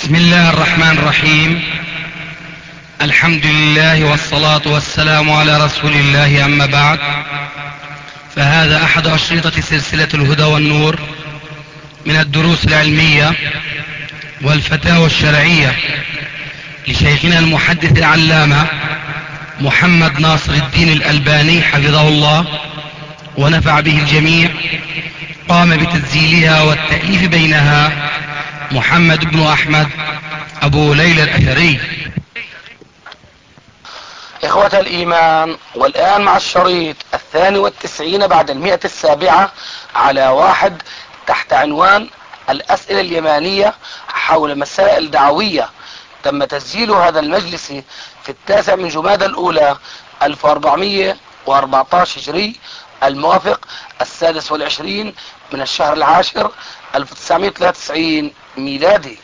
بسم الله الرحمن الرحيم. الحمد لله والصلاة والسلام على رسول الله، أما بعد، فهذا أحد أشرطة سلسلة الهدى والنور من الدروس العلمية والفتاوى الشرعية لشيخنا المحدث العلامة محمد ناصر الدين الألباني حفظه الله ونفع به الجميع. قام بتسجيلها والتأليف بينها محمد بن أحمد أبو ليلى الأثري. إخوة الإيمان، والآن مع الشريط 92 بعد 107 على 1 تحت عنوان الأسئلة اليمانية حول مسائل دعوية. تم تسجيل هذا المجلس في 9 من جمادى الأولى 1414 هجري، الموافق 26 من الشهر العاشر 1993 ميلادي.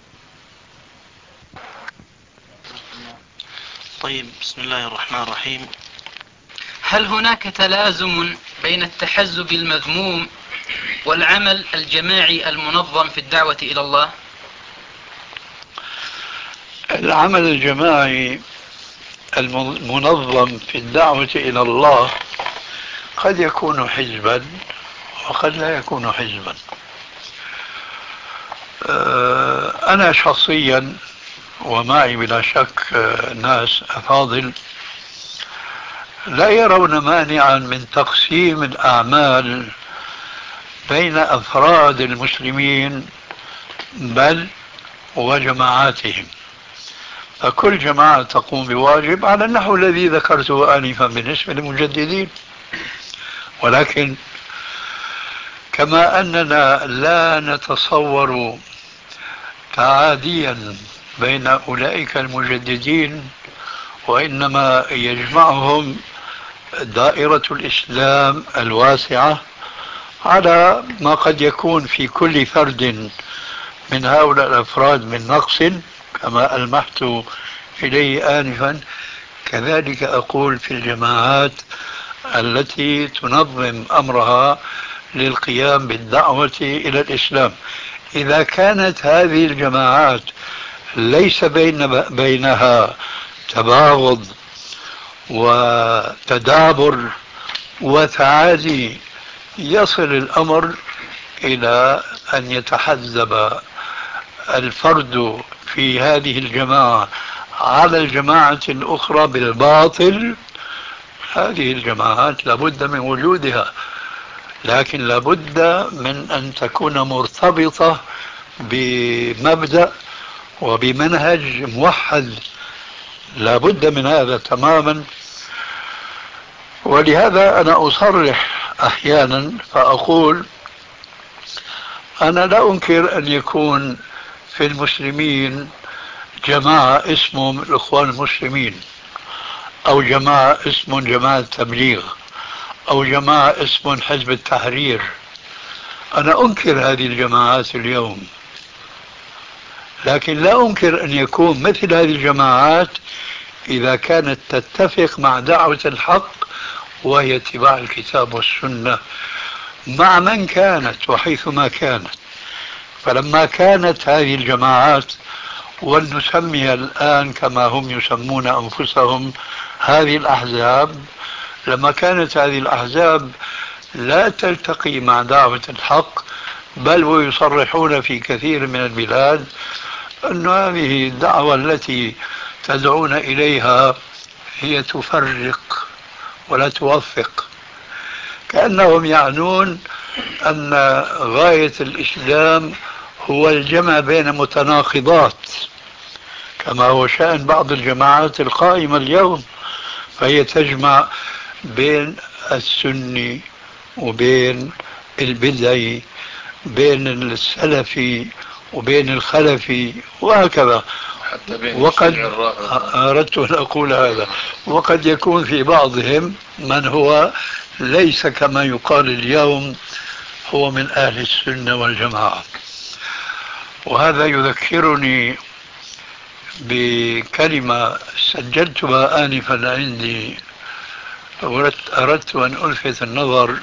طيب، بسم الله الرحمن الرحيم. هل هناك تلازم بين التحزب المذموم والعمل الجماعي المنظم في الدعوة إلى الله؟ العمل الجماعي المنظم في الدعوة إلى الله قد يكون حزبا وقد لا يكون حزبا. أنا شخصيا ومعي بلا شك ناس أفاضل لا يرون مانعا من تقسيم الأعمال بين أفراد المسلمين بل وجماعاتهم، فكل جماعة تقوم بواجب على النحو الذي ذكرته آنفا بالنسبة للمجددين. ولكن كما أننا لا نتصور تعاديا بين أولئك المجددين، وإنما يجمعهم دائرة الإسلام الواسعة على ما قد يكون في كل فرد من هؤلاء الأفراد من نقص كما ألمحت إليه آنفا، كذلك أقول في الجماعات التي تنظم أمرها للقيام بالدعوة إلى الإسلام. إذا كانت هذه الجماعات ليس بينها تباغض وتدابر وتعادي، يصل الأمر إلى أن يتحزب الفرد في هذه الجماعة على الجماعة الأخرى بالباطل. هذه الجماعات لابد من وجودها، لكن لابد من أن تكون مرتبطة بمبدأ وبمنهج موحد، لابد من هذا تماما. ولهذا أنا أصرح أحيانا فأقول أنا لا أنكر أن يكون في المسلمين جماعة اسمهم الإخوان المسلمين، أو جماعة اسمهم جماعة التبليغ، أو جماعة اسمهم حزب التحرير. أنا أنكر هذه الجماعات اليوم، لكن لا أنكر أن يكون مثل هذه الجماعات إذا كانت تتفق مع دعوة الحق وهي اتباع الكتاب والسنة مع من كانت وحيثما كانت. فلما كانت هذه الجماعات، ولنسميها الآن كما هم يسمون أنفسهم هذه الأحزاب، لما كانت هذه الأحزاب لا تلتقي مع دعوة الحق بل ويصرحون في كثير من البلاد أن هذه الدعوة التي تدعون إليها هي تفرق ولا توفق، كأنهم يعنون أن غاية الإسلام هو الجمع بين متناقضات، كما هو شأن بعض الجماعات القائمة اليوم، فهي تجمع بين السني وبين البدعي، بين السلفي وبين الخلفي وهكذا. وقد أردت أن أقول هذا، وقد يكون في بعضهم من هو ليس كما يقال اليوم هو من أهل السنة والجماعة. وهذا يذكرني بكلمة سجلتها آنفا عندي، أردت أن ألفت النظر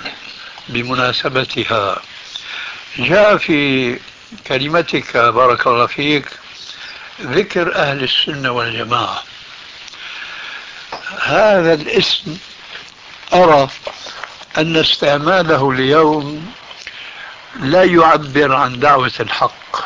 بمناسبتها. جاء في كلمتك بارك الله فيك ذكر أهل السنة والجماعة، هذا الاسم أرى أن استعماله اليوم لا يعبر عن دعوة الحق.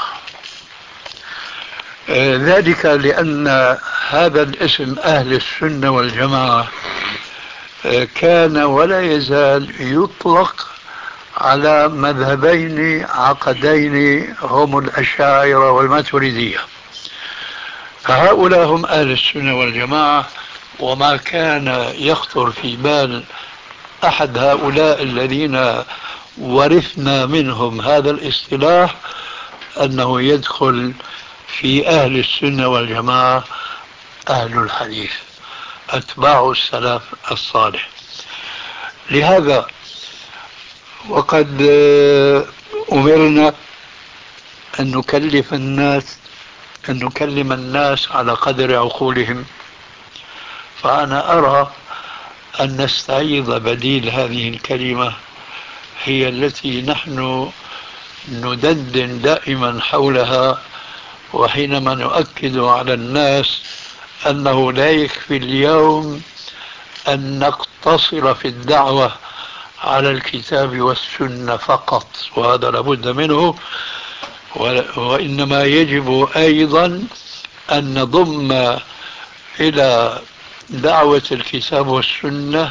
ذلك لأن هذا الاسم أهل السنة والجماعة كان ولا يزال يطلق على مذهبين عقدين هم الأشاعرة والماتريدية، فهؤلاء هم أهل السنة والجماعة. وما كان يخطر في بال أحد هؤلاء الذين ورثنا منهم هذا الاصطلاح أنه يدخل في أهل السنة والجماعة أهل الحديث أتباع السلف الصالح. لهذا وقد أمرنا أن نكلم الناس على قدر عقولهم، فأنا أرى أن نستعيض بديل هذه الكلمة هي التي نحن ندندن دائما حولها، وحينما نؤكد على الناس أنه لا يكفي اليوم أن نقتصر في الدعوة على الكتاب والسنة فقط، وهذا لابد منه، وإنما يجب أيضا أن نضم إلى دعوة الكتاب والسنة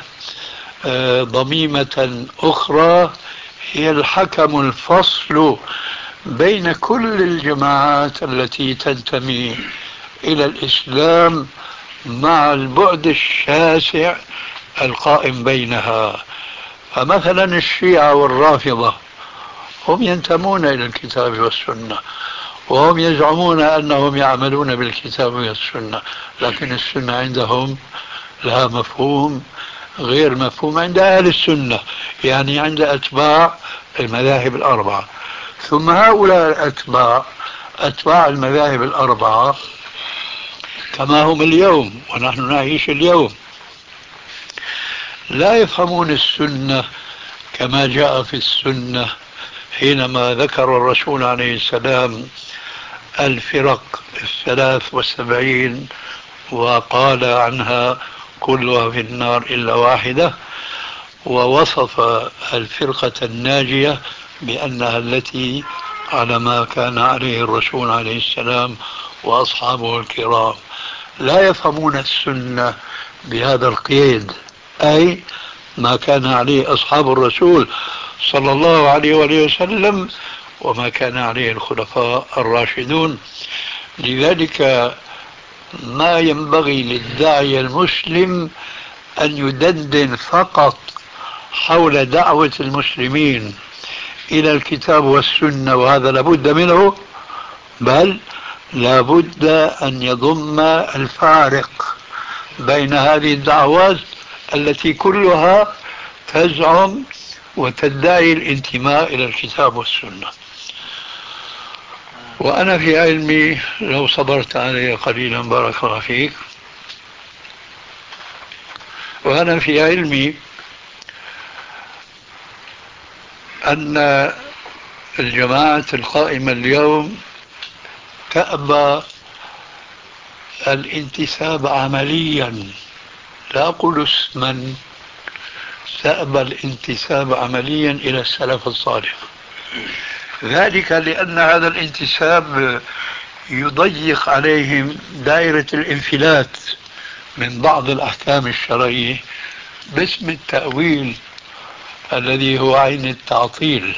ضميمة أخرى هي الحكم الفصل بين كل الجماعات التي تنتمي إلى الإسلام مع البعد الشاسع القائم بينها. فمثلا الشيعة والرافضة هم ينتمون إلى الكتاب والسنة، وهم يزعمون أنهم يعملون بالكتاب والسنة، لكن السنة عندهم لها مفهوم غير مفهوم عند أهل السنة، يعني عند أتباع المذاهب الأربعة. ثم هؤلاء أتباع المذاهب الأربعة كما هم اليوم ونحن نعيش اليوم لا يفهمون السنة كما جاء في السنة حينما ذكر الرسول عليه السلام الفرق 73 وقال عنها كلها في النار إلا واحدة، ووصف الفرقة الناجية بأنها التي على ما كان عليه الرسول عليه السلام وأصحابه الكرام. لا يفهمون السنة بهذا القيد، أي ما كان عليه أصحاب الرسول صلى الله عليه وآله وسلم وما كان عليه الخلفاء الراشدون. لذلك ما ينبغي للداعية المسلم أن يدندن فقط حول دعوة المسلمين إلى الكتاب والسنة، وهذا لابد منه، بل لابد أن يضم الفارق بين هذه الدعوات التي كلها تزعم وتدعي الانتماء إلى الكتاب والسنة. وأنا في علمي لو صبرت علي قليلا بارك الله فيك، وأنا في علمي أن الجماعة القائمة اليوم تأبى الانتساب عمليا، لا أقول اسما، تأبى الانتساب عمليا إلى السلف الصالح. ذلك لأن هذا الانتساب يضيق عليهم دائرة الانفلات من بعض الأحكام الشرعية باسم التأويل الذي هو عين التعطيل،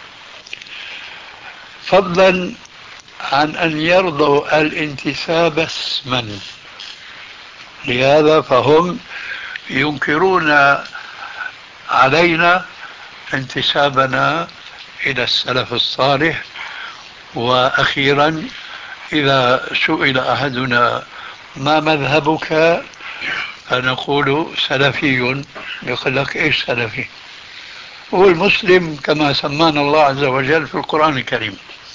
فضلا عن أن يرضوا الانتساب اسما. لهذا فهم ينكرون علينا انتسابنا إلى السلف الصالح. وأخيرا إذا سئل أحدنا ما مذهبك فنقول سلفي، يقول لك إيش سلفي؟ هو المسلم كما سمانا الله عز وجل في القرآن الكريم.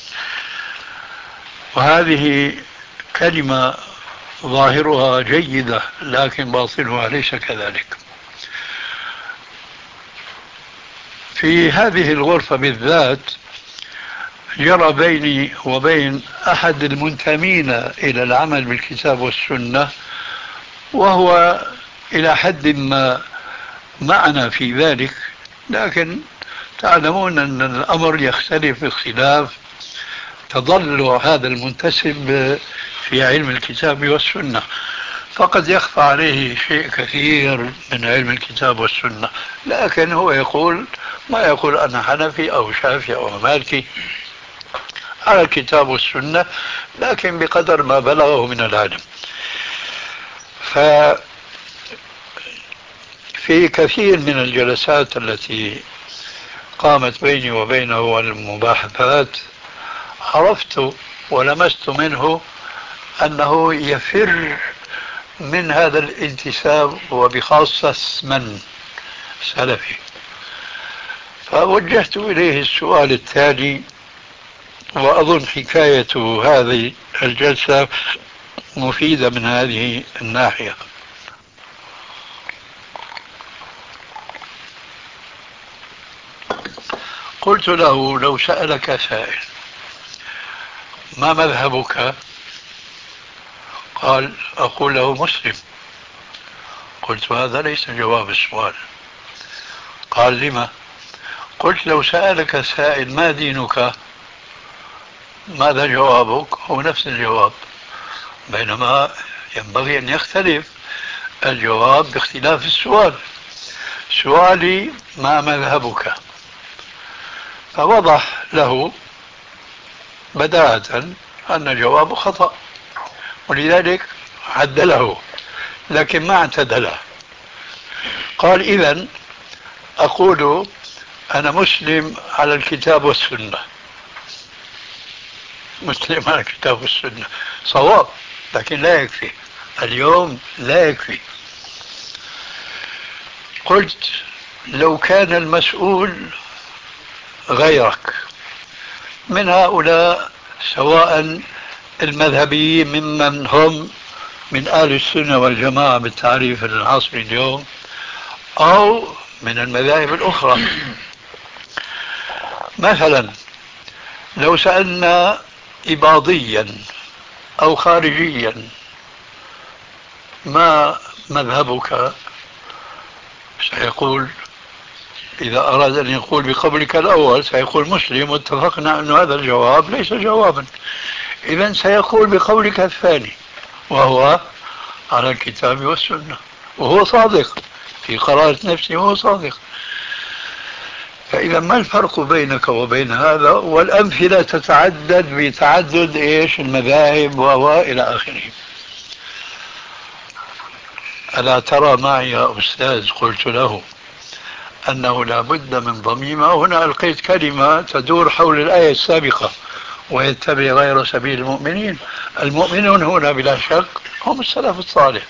وهذه كلمة ظاهرها جيدة لكن باطنها ليس كذلك. في هذه الغرفة بالذات جرى بيني وبين أحد المنتمين إلى العمل بالكتاب والسنة، وهو إلى حد ما معنا في ذلك، لكن تعلمون أن الأمر يختلف باختلاف تضلع هذا المنتسب في علم الكتاب والسنة، فقد يخفى عليه شيء كثير من علم الكتاب والسنة، لكن هو يقول ما يقول أنا حنفي أو شافعي أو مالكي على الكتاب والسنة، لكن بقدر ما بلغه من العلم. ففي كثير من الجلسات التي قامت بيني وبينه والمباحثات عرفت ولمست منه أنه يفر من هذا الانتساب، وبخاصة من سلفي. فوجهت إليه السؤال التالي، وأظن حكاية هذه الجلسة مفيدة من هذه الناحية. قلت له لو سألك سائل ما مذهبك؟ قال أقول له مسلم. قلت هذا ليس جواب السؤال. قال لما؟ قلت لو سألك سائل ما دينك ماذا جوابك؟ هو نفس الجواب، بينما ينبغي أن يختلف الجواب باختلاف السؤال. سؤالي ما مذهبك؟ فوضح له بداهة أن جوابه خطأ، ولذلك عدله، لكن ما اعتدله. قال إذن أقول أنا مسلم على الكتاب والسنة. مسلم على الكتاب والسنة صواب، لكن لا يكفي اليوم، لا يكفي. قلت لو كان المسؤول غيرك من هؤلاء، سواء المذهبيين ممن هم من أهل السنة والجماعة بالتعريف العصري اليوم، أو من المذاهب الأخرى، مثلا لو سألنا إباضيا أو خارجيا ما مذهبك، سيقول إذا أراد أن يقول بقولك الأول سيقول مسلم، واتفقنا أن هذا الجواب ليس جوابا، إذن سيقول بقولك الثاني وهو على الكتاب والسنة، وهو صادق في قرارة نفسه، وهو صادق. فإذا ما الفرق بينك وبين هذا؟ والأمثلة تتعدد بتعدد المذاهب وإلى آخره. ألا ترى معي يا أستاذ، قلت له، أنه لا بد من ضميمة. هنا ألقيت كلمة تدور حول الآية السابقة، ويتبع غير سبيل المؤمنين. المؤمنون هنا بلا شك هم السلف الصالح.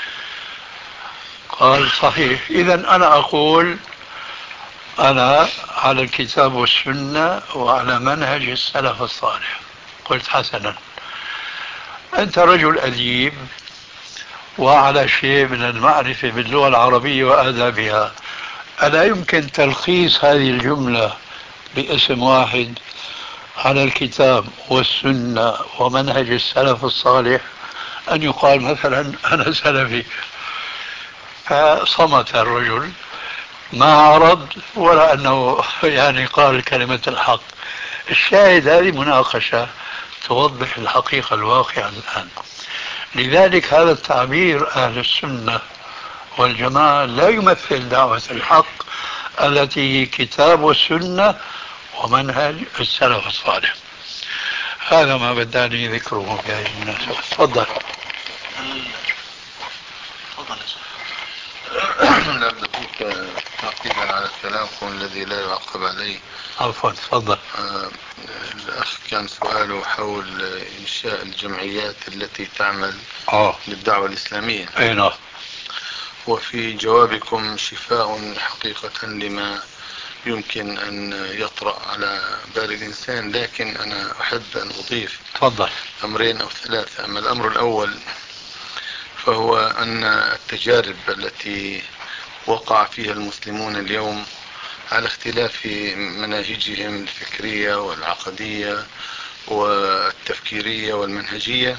قال صحيح، إذن أنا أقول أنا على الكتاب والسنة وعلى منهج السلف الصالح. قلت حسنا، أنت رجل أديب وعلى شيء من المعرفة باللغة العربية وآدابها، ألا يمكن تلخيص هذه الجملة باسم واحد على الكتاب والسنة ومنهج السلف الصالح؟ أن يقال مثلا أنا سلفي. فصمت الرجل، ما عرض ولا أنه قال كلمة الحق. الشاهد هذه مناقشة توضح الحقيقة الواقعة الآن. لذلك هذا التعبير أهل السنة والجماعة لا يمثل دعوة الحق التي هي كتاب والسنة ومنهج السلف الصالح. هذا ما بداني ذكره في هذه المناسبة. تفضل. نبدأ فيك تعقيبا على كلامكم الذي لا يعقب عليه. عفوا، تفضل. الأخ كان سؤاله حول إنشاء الجمعيات التي تعمل للدعوة الإسلامية. أي نعم. وفي جوابكم شفاء حقيقة لما يمكن أن يطرأ على بال الإنسان، لكن أنا أحب أن أضيف تفضل أمرين أو ثلاثة. أما الأمر الأول فهو أن التجارب التي وقع فيها المسلمون اليوم على اختلاف مناهجهم الفكرية والعقدية والتفكيرية والمنهجية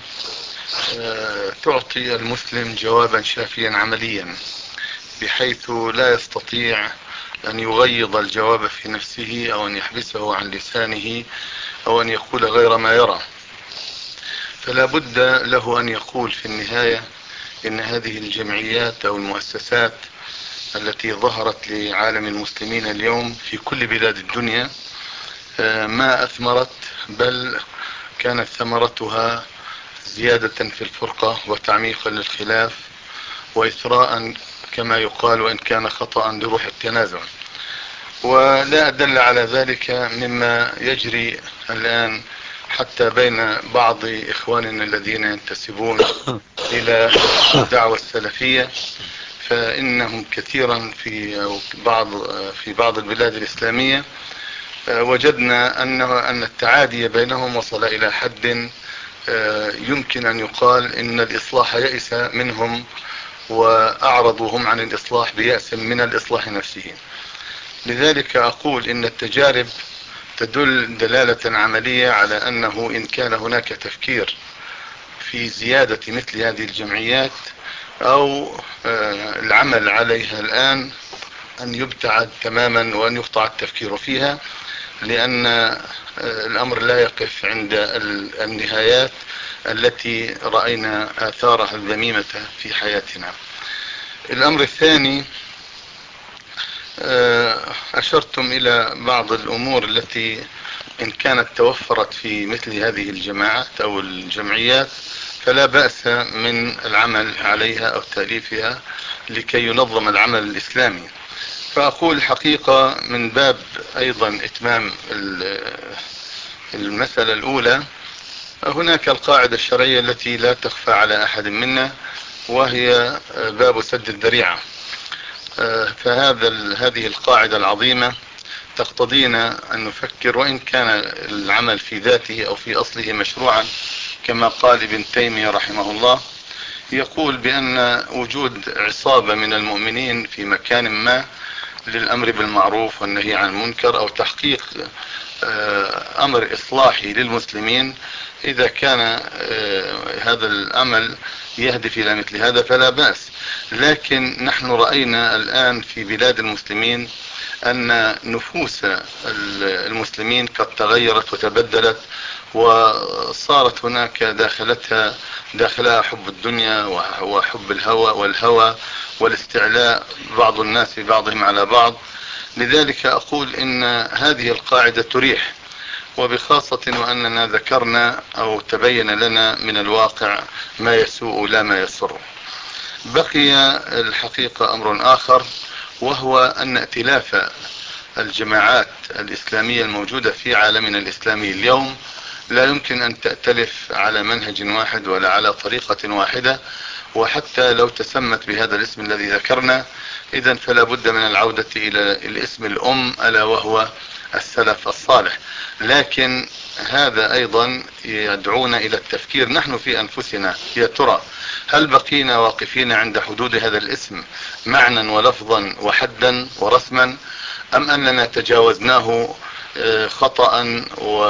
تعطي المسلم جوابا شافيا عمليا، بحيث لا يستطيع أن يغيض الجواب في نفسه أو أن يحبسه عن لسانه أو أن يقول غير ما يرى. فلا بد له أن يقول في النهاية إن هذه الجمعيات أو المؤسسات التي ظهرت لعالم المسلمين اليوم في كل بلاد الدنيا ما أثمرت، بل كانت ثمرتها زيادة في الفرقة وتعميقا للخلاف وإثراء كما يقال، وإن كان خطأ، لروح التنازع. ولا أدل على ذلك مما يجري الآن حتى بين بعض إخواننا الذين ينتسبون إلى الدعوة السلفية، فإنهم كثيرا في بعض البلاد الإسلامية وجدنا أن التعادي بينهم وصل إلى حد يمكن أن يقال إن الإصلاح يئس منهم، وأعرضوهم عن الإصلاح بيأس من الإصلاح نفسه. لذلك أقول إن التجارب تدل دلالة عملية على أنه إن كان هناك تفكير في زيادة مثل هذه الجمعيات أو العمل عليها الآن، أن يبتعد تماما وأن يقطع التفكير فيها، لأن الأمر لا يقف عند النهايات التي رأينا آثارها الذميمة في حياتنا. الأمر الثاني، أشرتم إلى بعض الأمور التي إن كانت توفرت في مثل هذه الجماعات أو الجمعيات فلا بأس من العمل عليها أو تأليفها لكي ينظم العمل الإسلامي. فأقول حقيقة من باب أيضا إتمام المسألة الأولى، هناك القاعدة الشرعية التي لا تخفى على أحد منا، وهي باب سد الذريعة. هذه القاعدة العظيمة تقتضينا أن نفكر، وإن كان العمل في ذاته أو في أصله مشروعا، كما قال ابن تيمية رحمه الله، يقول بأن وجود عصابة من المؤمنين في مكان ما للأمر بالمعروف والنهي عن المنكر أو تحقيق أمر إصلاحي للمسلمين، إذا كان هذا العمل يهدف إلى مثل هذا فلا بأس. لكن نحن رأينا الآن في بلاد المسلمين أن نفوس المسلمين قد تغيرت وتبدلت، وصارت هناك داخلها حب الدنيا وحب الهوى والاستعلاء بعض الناس بعضهم على بعض. لذلك أقول إن هذه القاعدة تريح، وبخاصة وأننا ذكرنا أو تبين لنا من الواقع ما يسوء لا ما يسر. بقي الحقيقة أمر آخر، وهو أن ائتلاف الجماعات الإسلامية الموجودة في عالمنا الإسلامي اليوم لا يمكن أن تأتلف على منهج واحد ولا على طريقة واحدة، وحتى لو تسمت بهذا الاسم الذي ذكرنا، إذن فلا بد من العودة إلى الاسم الأم، ألا وهو السلف الصالح. لكن هذا أيضا يدعونا إلى التفكير نحن في أنفسنا، يا ترى هل بقينا واقفين عند حدود هذا الاسم معنى ولفظا وحدا ورسما، أم أننا تجاوزناه خطأ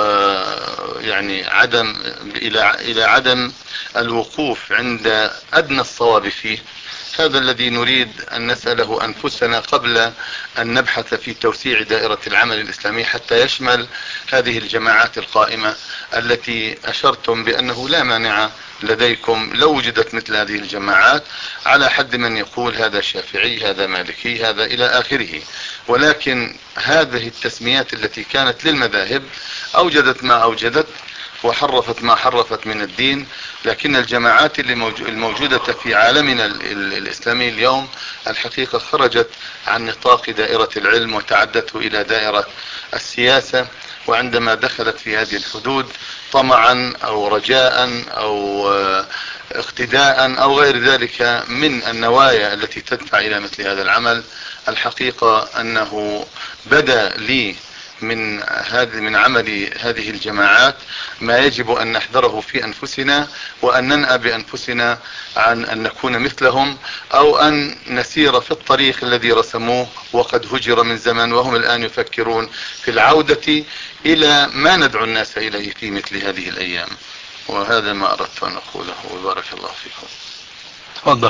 ويعني إلى عدم الوقوف عند أدنى الصواب فيه؟ هذا الذي نريد أن نسأله أنفسنا قبل أن نبحث في توسيع دائرة العمل الإسلامي حتى يشمل هذه الجماعات القائمة التي أشرتم بأنه لا مانع لديكم لو وجدت مثل هذه الجماعات، على حد من يقول هذا شافعي، هذا مالكي، هذا إلى آخره. ولكن هذه التسميات التي كانت للمذاهب أوجدت ما أوجدت وحرفت ما حرفت من الدين، لكن الجماعات الموجودة في عالمنا الإسلامي اليوم الحقيقة خرجت عن نطاق دائرة العلم وتعدته إلى دائرة السياسة، وعندما دخلت في هذه الحدود طمعا أو رجاء أو اقتداء أو غير ذلك من النوايا التي تدفع إلى مثل هذا العمل، الحقيقة أنه بدأ لي من عمل هذه الجماعات ما يجب أن نحذره في أنفسنا، وأن ننأى بأنفسنا عن أن نكون مثلهم، أو أن نسير في الطريق الذي رسموه وقد هجر من زمن، وهم الآن يفكرون في العودة إلى ما ندعو الناس إليه في مثل هذه الأيام. وهذا ما أردت أن أقوله، وبارك الله فيكم. تفضل.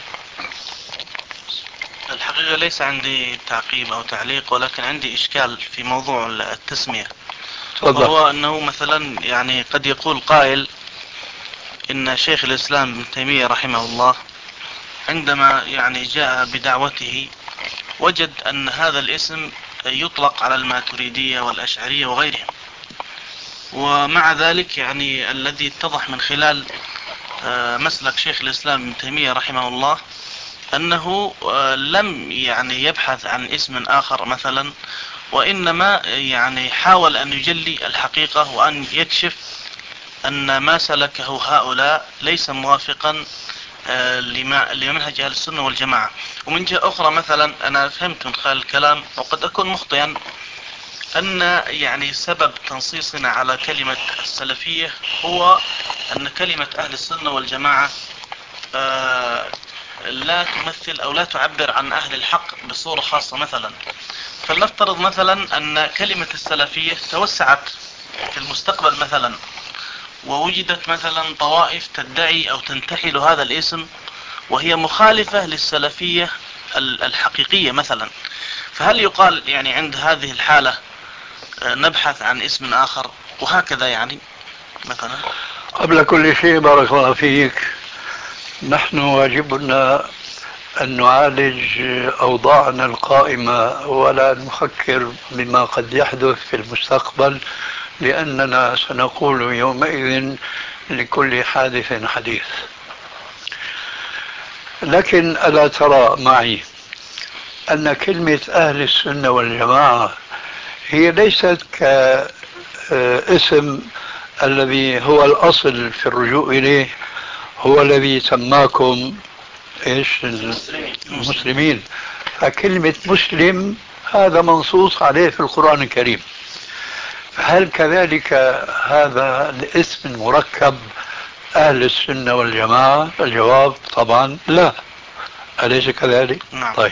الحقيقة ليس عندي تعقيب أو تعليق، ولكن عندي إشكال في موضوع التسمية. تفضل. وهو أنه مثلا يعني قد يقول قائل إن شيخ الإسلام ابن تيمية رحمه الله عندما يعني جاء بدعوته وجد أن هذا الاسم يطلق على الماتريدية والأشعرية وغيرهم، ومع ذلك يعني الذي اتضح من خلال مسلك شيخ الإسلام ابن تيمية رحمه الله أنه لم يعني يبحث عن اسم آخر مثلا، وإنما يعني حاول أن يجلي الحقيقة وأن يكشف أن ما سلكه هؤلاء ليس موافقا لمنهج أهل السنة والجماعة. ومن جهة أخرى مثلا أنا فهمت من خلال الكلام، وقد أكون مخطئا، أن يعني سبب تنصيصنا على كلمة السلفية هو أن كلمة أهل السنة والجماعة لا تمثل أو لا تعبر عن أهل الحق بصورة خاصة. مثلا فلنفترض مثلا أن كلمة السلفية توسعت في المستقبل مثلا، ووجدت مثلا طوائف تدعي أو تنتحل هذا الاسم وهي مخالفة للسلفية الحقيقية مثلا، فهل يقال يعني عند هذه الحالة نبحث عن اسم آخر وهكذا يعني مثلا؟ قبل كل شيء بارك الله فيك، نحن واجبنا أن نعالج أوضاعنا القائمة ولا نفكر بما قد يحدث في المستقبل، لأننا سنقول يومئذ لكل حادث حديث. لكن ألا ترى معي أن كلمة أهل السنة والجماعة هي ليست كاسم الذي هو الأصل في الرجوع إليه، هو الذي سماكم إيش؟ المسلمين. فكلمة مسلم هذا منصوص عليه في القرآن الكريم، فهل كذلك هذا الاسم المركب أهل السنة والجماعة؟ الجواب طبعا لا، أليس كذلك؟ نعم. طيب،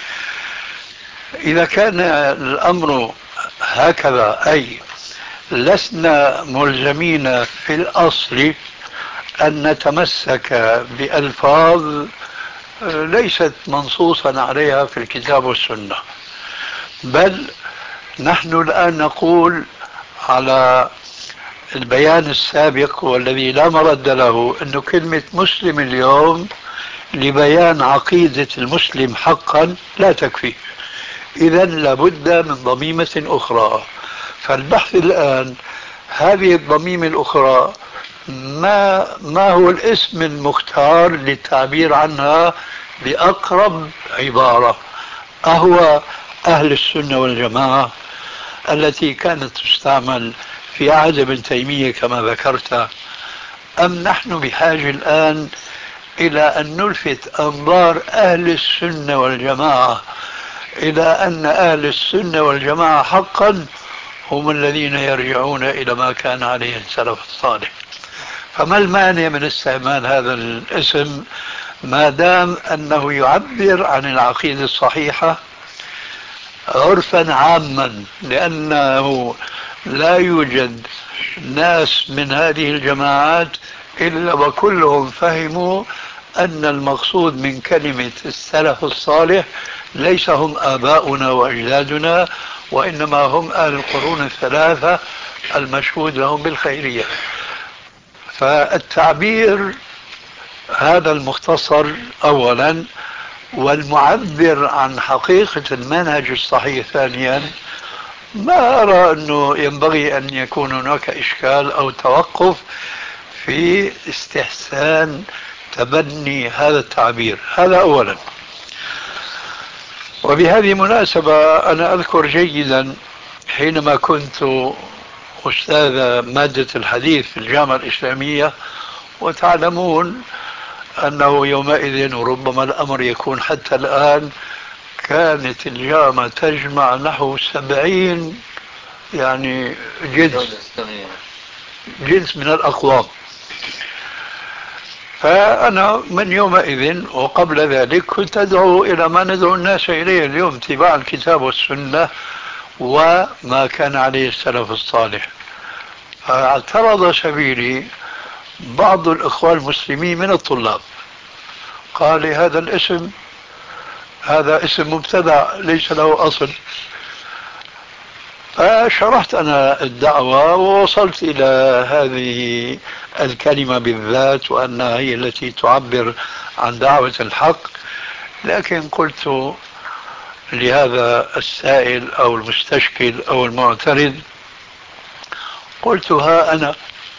إذا كان الأمر هكذا، أي لسنا ملزمين في الأصل أن نتمسك بألفاظ ليست منصوصا عليها في الكتاب والسنة، بل نحن الآن نقول على البيان السابق والذي لا مرد له أن كلمة مسلم اليوم لبيان عقيدة المسلم حقا لا تكفي، إذا لابد من ضميمة أخرى. فالبحث الآن هذه الضميمة الأخرى ما هو الاسم المختار للتعبير عنها بأقرب عبارة؟ أهو أهل السنة والجماعة التي كانت تستعمل في عهد ابن تيمية كما ذكرت، أم نحن بحاجة الآن إلى أن نلفت أنظار أهل السنة والجماعة إلى أن أهل السنة والجماعة حقا هم الذين يرجعون إلى ما كان عليه السلف الصالح؟ فما المانع من استعمال هذا الاسم ما دام أنه يعبر عن العقيدة الصحيحة عرفا عاما، لأنه لا يوجد ناس من هذه الجماعات إلا وكلهم فهموا أن المقصود من كلمة السلف الصالح ليس هم آباؤنا وأجدادنا، وإنما هم أهل القرون الثلاثة المشهود لهم بالخيرية. فالتعبير هذا المختصر أولا، والمعبر عن حقيقة المنهج الصحيح ثانيا، ما أرى أنه ينبغي أن يكون هناك إشكال أو توقف في استحسان تبني هذا التعبير. هذا أولا. وبهذه المناسبة أنا أذكر جيدا حينما كنت أستاذ مادة الحديث في الجامعة الإسلامية، وتعلمون أنه يومئذ وربما الأمر يكون حتى الآن كانت الجامعة تجمع نحو 70 يعني جنس من الأقوام. فأنا من يومئذ وقبل ذلك كنت أدعو إلى ما ندعو الناس إليه اليوم، اتباع الكتاب والسنة وما كان عليه السلف الصالح. فاعترض سبيلي بعض الإخوان المسلمين من الطلاب، قال لي هذا الاسم هذا اسم مبتدع ليس له أصل. فشرحت أنا الدعوة ووصلت إلى هذه الكلمة بالذات وأنها هي التي تعبر عن دعوة الحق. لكن قلت لهذا السائل أو المستشكل أو المعترض، قلت ها أنا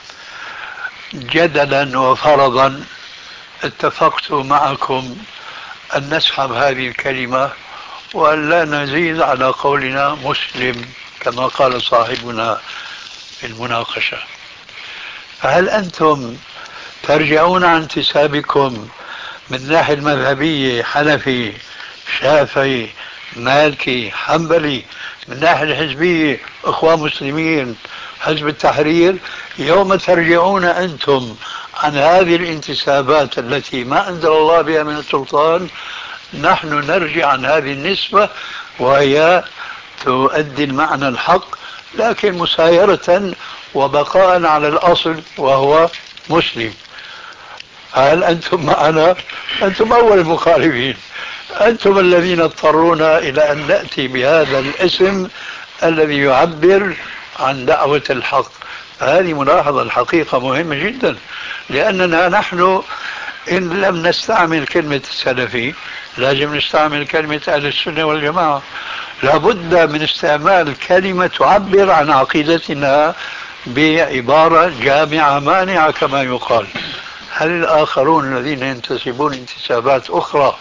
جدلا وفرضا اتفقت معكم أن نسحب هذه الكلمة وأن لا نزيد على قولنا مسلم كما قال صاحبنا في المناقشة. فهل أنتم ترجعون عن انتسابكم من الناحية المذهبية حنفي شافعي مالكي حنبلي، من الناحية الحزبية إخوان مسلمين حزب التحرير، يوم ترجعون أنتم عن هذه الانتسابات التي ما أنزل الله بها من السلطان، نحن نرجع عن هذه النسبة وهي تؤدي المعنى الحق لكن مسايرة وبقاء على الأصل وهو مسلم. هل أنتم معنا؟ أنتم أول المخالفين، أنتم الذين اضطرونا إلى أن نأتي بهذا الاسم الذي يعبر عن دعوة الحق. هذه ملاحظة الحقيقة مهمة جدا، لأننا نحن إن لم نستعمل كلمة السلفي لازم نستعمل كلمة أهل السنة والجماعة. لابد من استعمال كلمة تعبر عن عقيدتنا بعبارة جامعة مانعة كما يقال. هل الآخرون الذين ينتسبون انتسابات أخرى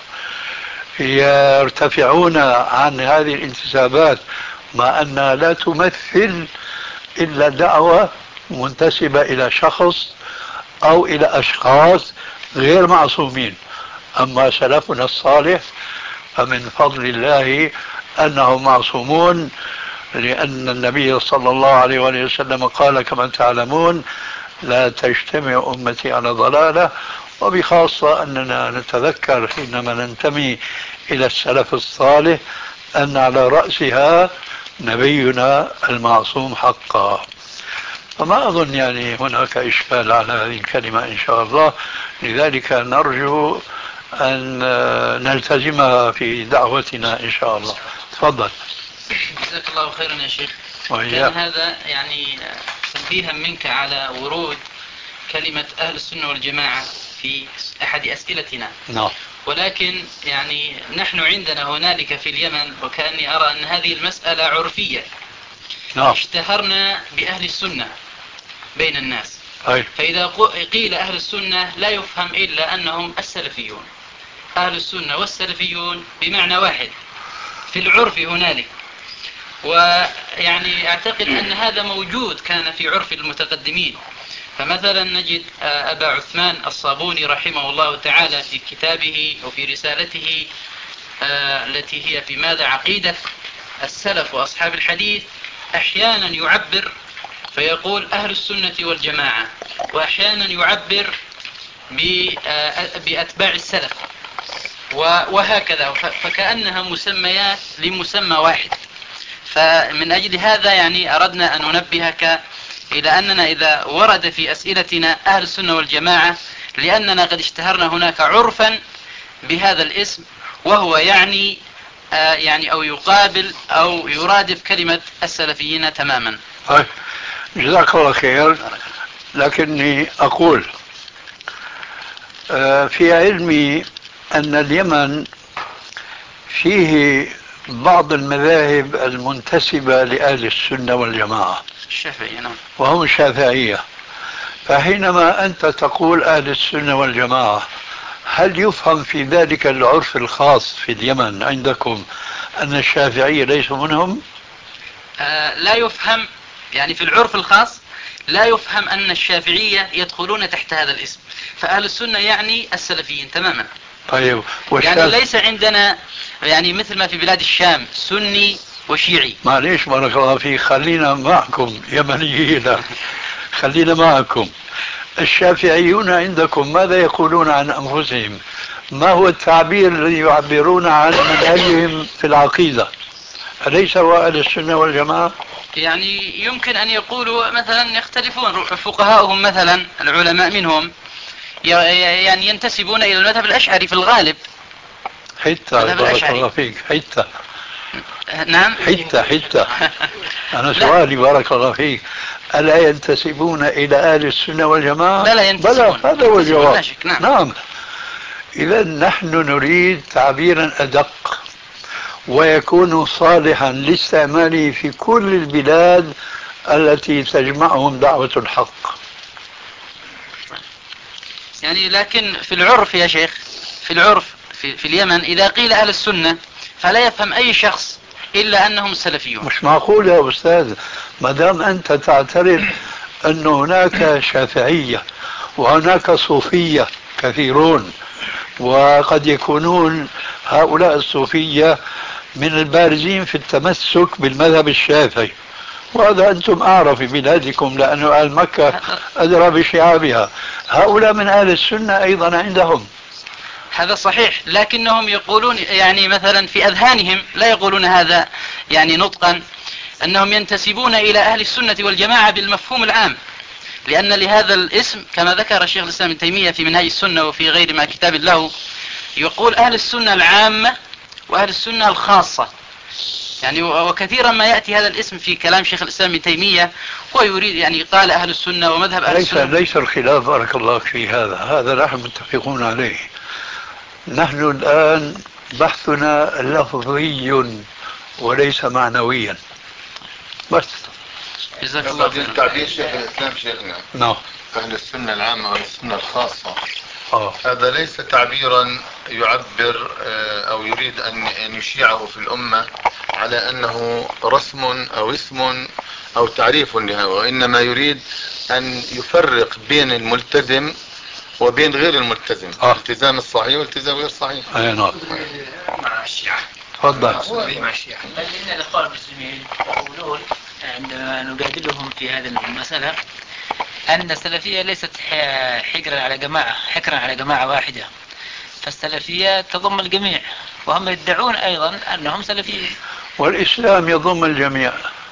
يرتفعون عن هذه الانتسابات مع أنها لا تمثل إلا دعوة منتسبة إلى شخص أو إلى أشخاص غير معصومين؟ أما سلفنا الصالح فمن فضل الله أنهم معصومون، لأن النبي صلى الله عليه وآله وسلم قال كما تعلمون لا تجتمع أمتي على ضلالة. وبخاصة أننا نتذكر حينما ننتمي إلى السلف الصالح أن على رأسها نبينا المعصوم حقا. فما أظن يعني هناك إشكال على هذه الكلمة إن شاء الله، لذلك نرجو أن نلتزمها في دعوتنا إن شاء الله. تفضل. جزاك الله خيرا يا شيخ. وإياك. كان هذا يعني تنبيها منك على ورود كلمة أهل السنة والجماعة في أحد أسئلتنا. نعم. ولكن يعني نحن عندنا هنالك في اليمن، وكأني أرى أن هذه المسألة عرفية. نعم. اشتهرنا بأهل السنة بين الناس. أي. فإذا قيل أهل السنة لا يفهم إلا أنهم السلفيون. أهل السنة والسلفيون بمعنى واحد في العرف هنالك. ويعني أعتقد أن هذا موجود كان في عرف المتقدمين. فمثلا نجد أبا عثمان الصابوني رحمه الله تعالى في كتابه أو في رسالته التي هي في ماذا عقيدة السلف وأصحاب الحديث، أحيانا يعبر فيقول أهل السنة والجماعة، وأحيانا يعبر بأتباع السلف، وهكذا، فكأنها مسميات لمسمى واحد. فمن أجل هذا يعني أردنا أن ننبهك إلى أننا إذا ورد في أسئلتنا أهل السنة والجماعة لأننا قد اشتهرنا هناك عرفا بهذا الاسم، وهو يعني أو يقابل أو يرادف كلمة السلفيين تماما. جزاك الله خير. لكني أقول في علمي أن اليمن فيه بعض المذاهب المنتسبة لأهل السنة والجماعة، الشافعية، نعم، وهم الشافعية. فحينما أنت تقول أهل السنة والجماعة، هل يفهم في ذلك العرف الخاص في اليمن عندكم أن الشافعية ليسوا منهم؟ لا يفهم، يعني في العرف الخاص لا يفهم أن الشافعية يدخلون تحت هذا الاسم. فأهل السنة يعني السلفيين تماما. طيب، يعني ليس عندنا يعني مثل ما في بلاد الشام سني وشيعي. معليش بارك الله فيك، خلينا معكم يمنيين، خلينا معكم. الشافعيون عندكم ماذا يقولون عن أنفسهم؟ ما هو التعبير الذي يعبرون عن منهجهم في العقيدة؟ أليس هو أهل السنة والجماعة؟ يعني يمكن أن يقولوا مثلا يختلفون فقهاؤهم، مثلا العلماء منهم يعني ينتسبون إلى المذهب الأشعري في الغالب. حتى بارك الله فيك، حتى نعم حتى أنا سؤالي بارك الله فيك، ألا ينتسبون إلى أهل السنة والجماعة؟ بلى ينتسبون، بلى، هذا هو الجواب. نعم. نعم. إذا نحن نريد تعبيرا أدق ويكون صالحا لاستعماله في كل البلاد التي تجمعهم دعوة الحق. يعني لكن في العرف يا شيخ، في العرف في اليمن إذا قيل أهل السنة فلا يفهم أي شخص إلا أنهم السلفيون. مش معقول يا أستاذ، ما دام أنت تعترف أن هناك شافعية وهناك صوفية كثيرون، وقد يكونون هؤلاء الصوفية من البارزين في التمسك بالمذهب الشافعي، وهذا أنتم أعرف في بلادكم لأن أهل مكة أدرى بشعابها، هؤلاء من أهل السنة أيضا عندهم. هذا صحيح، لكنهم يقولون يعني مثلا في أذهانهم لا يقولون هذا يعني نطقا، أنهم ينتسبون إلى أهل السنة والجماعة بالمفهوم العام، لأن لهذا الاسم كما ذكر الشيخ الإسلام ابن تيمية في منهاج السنة وفي غير ما كتاب له، يقول أهل السنة العامة وأهل السنة الخاصة. يعني وكثيرا ما يأتي هذا الاسم في كلام شيخ الإسلام ابن تيمية، ويريد يعني قال أهل السنة ومذهب أهل السنة. ليس الخلاف بارك الله في هذا نحن متفقون عليه. نحن الآن بحثنا لفظي وليس معنويا بس. جزاك الله خير. تعبير شيخ الإسلام شيخنا نعم، أهل السنة العامة والسنة الخاصة، آه. هذا ليس تعبيرا يعبر أو يريد أن يشيعه في الأمة على أنه رسم أو اسم أو تعريف لها، وإنما يريد أن يفرق بين الملتزم وبين غير الملتزم، التزام الصحيح والتزام غير صحيح. أي نعم. مع الشيعة. تفضل. مع الشيعة. بل إن الإخوان المسلمين يقولون عندما نجادلهم في هذه المسألة أن السلفية ليست حكرا على جماعة واحدة، فالسلفية تضم الجميع، وهم يدعون أيضا أنهم سلفيين. والإسلام يضم الجميع،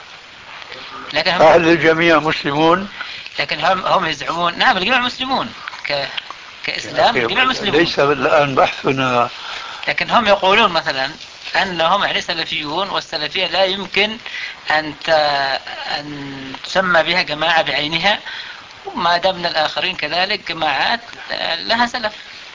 لكن أهل الجميع مسلمون، لكن هم يزعمون نعم الجميع مسلمون كإسلام الجميع مسلمون. ليس الآن بحثنا، لكن هم يقولون مثلا أنهم يعني سلفيون، والسلفية لا يمكن أن تسمى بها جماعة بعينها، وما دامنا الآخرين كذلك جماعات لها سلف.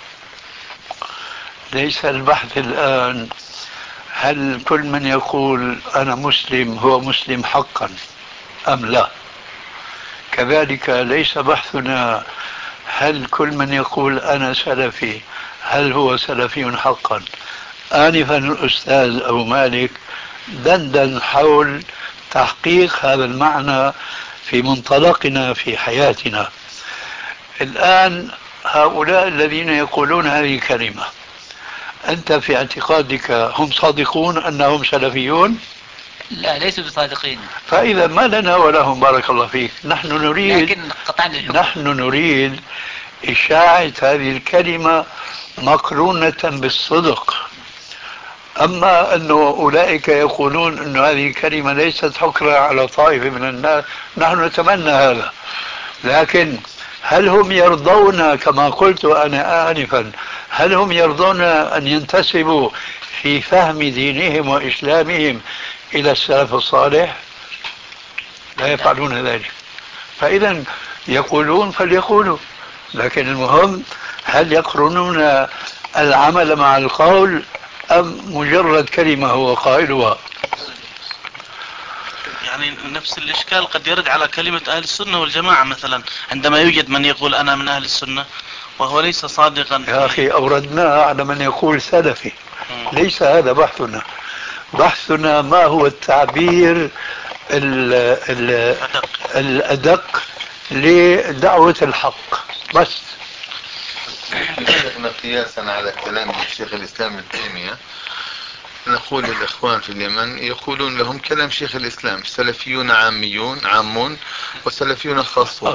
ليس البحث الآن هل كل من يقول أنا مسلم هو مسلم حقا أم لا. كذلك ليس بحثنا هل كل من يقول أنا سلفي هل هو سلفي حقا. آنفا الأستاذ أبو مالك دندن حول تحقيق هذا المعنى في منطلقنا في حياتنا. الآن هؤلاء الذين يقولون هذه الكلمة، أنت في اعتقادك هم صادقون أنهم سلفيون؟ لا، ليسوا بصادقين. فإذا ما لنا ولهم بارك الله فيك. لكن نحن نريد إشاعة هذه الكلمة مقرونة بالصدق. أما أن أولئك يقولون أن هذه الكلمة ليست حكرا على طائفة من الناس، نحن نتمنى هذا، لكن هل هم يرضون كما قلت أنا آنفا، هل هم يرضون أن ينتسبوا في فهم دينهم وإسلامهم إلى السلف الصالح؟ لا يفعلون ذلك. فإذا يقولون فليقولوا، لكن المهم هل يقرنون العمل مع القول أم مجرد كلمة هو قائلها؟ يعني نفس الإشكال قد يرد على كلمة أهل السنة والجماعة مثلا، عندما يوجد من يقول أنا من أهل السنة وهو ليس صادقا. يا أخي أوردناها على من يقول سلفي، ليس هذا بحثنا. بحثنا ما هو التعبير الأدق لدعوة الحق بس. قياسا على كلام الشيخ الإسلام ابن تيمية، نقول للإخوان في اليمن يقولون لهم كلام شيخ الإسلام: سلفيون عامون وسلفيون خاصون.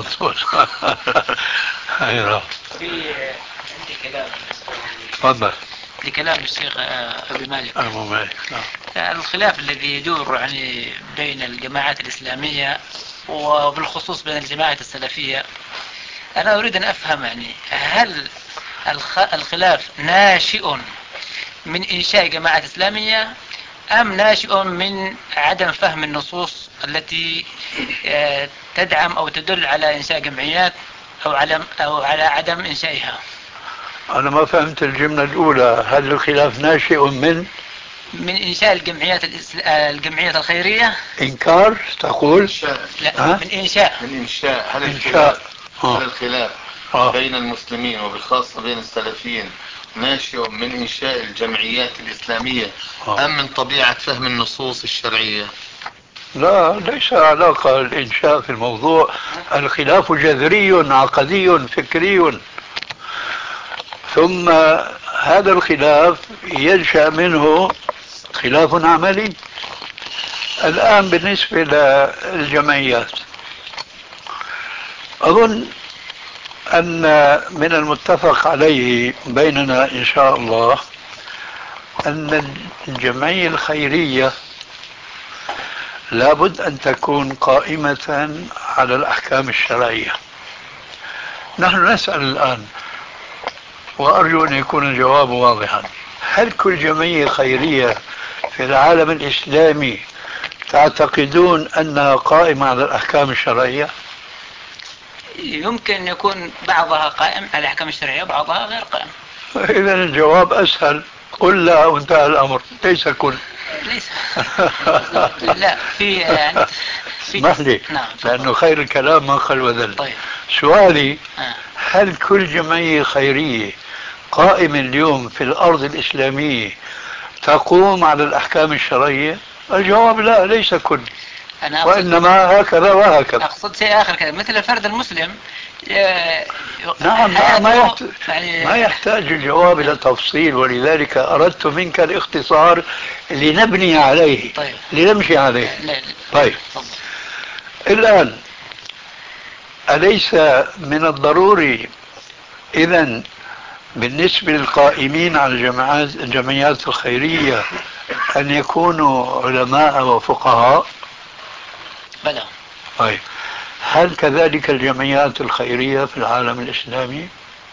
أيوة. في عندي كلام تفضل. لكلام الشيخ أبي مالك. أبو مالك. الخلاف الذي يدور يعني بين الجماعات الإسلامية وبالخصوص بين الجماعة السلفية، أنا أريد أن أفهم يعني هل الخلاف ناشئ من إنشاء جماعة إسلامية أم ناشئ من عدم فهم النصوص التي تدعم أو تدل على إنشاء جمعيات أو على عدم إنشائها؟ أنا ما فهمت الجملة الأولى. هل الخلاف ناشئ من إنشاء الجمعيات الخيرية؟ إنكار تقول؟ لا، من إنشاء. هل الخلاف بين المسلمين وبالخاصة بين السلفيين ناشئ من إنشاء الجمعيات الإسلامية أم من طبيعة فهم النصوص الشرعية؟ لا، ليس علاقة الإنشاء في الموضوع. الخلاف جذري عقدي فكري، ثم هذا الخلاف ينشأ منه خلاف عملي. الآن بالنسبة للجمعيات، أظن أن من المتفق عليه بيننا إن شاء الله أن الجمعية الخيرية لابد أن تكون قائمة على الأحكام الشرعية. نحن نسأل الآن، وأرجو أن يكون الجواب واضحا: هل كل جمعية خيرية في العالم الإسلامي تعتقدون أنها قائمة على الأحكام الشرعية؟ يمكن أن يكون بعضها قائم على الأحكام الشرعية وبعضها غير قائم. إذا الجواب أسهل: قل لا وانتهى الأمر. ليس كل. ليس. لا، في اسمح لي. نعم. لأنه خير الكلام ما خل وذل. طيب. سؤالي: هل كل جمعية خيرية قائمة اليوم في الأرض الإسلامية تقوم على الأحكام الشرعية؟ الجواب لا، ليس كل، وإنما هكذا وهكذا. أقصد شيء آخر كذا، مثل الفرد المسلم. نعم، ما يحتاج الجواب إلى تفصيل، ولذلك أردت منك الاختصار لنبني عليه. طيب. لنمشي عليه. طيب. الآن أليس من الضروري إذن بالنسبة للقائمين على الجمعيات الخيرية أن يكونوا علماء وفقهاء؟ بلى. طيب، هل كذلك الجمعيات الخيرية في العالم الإسلامي؟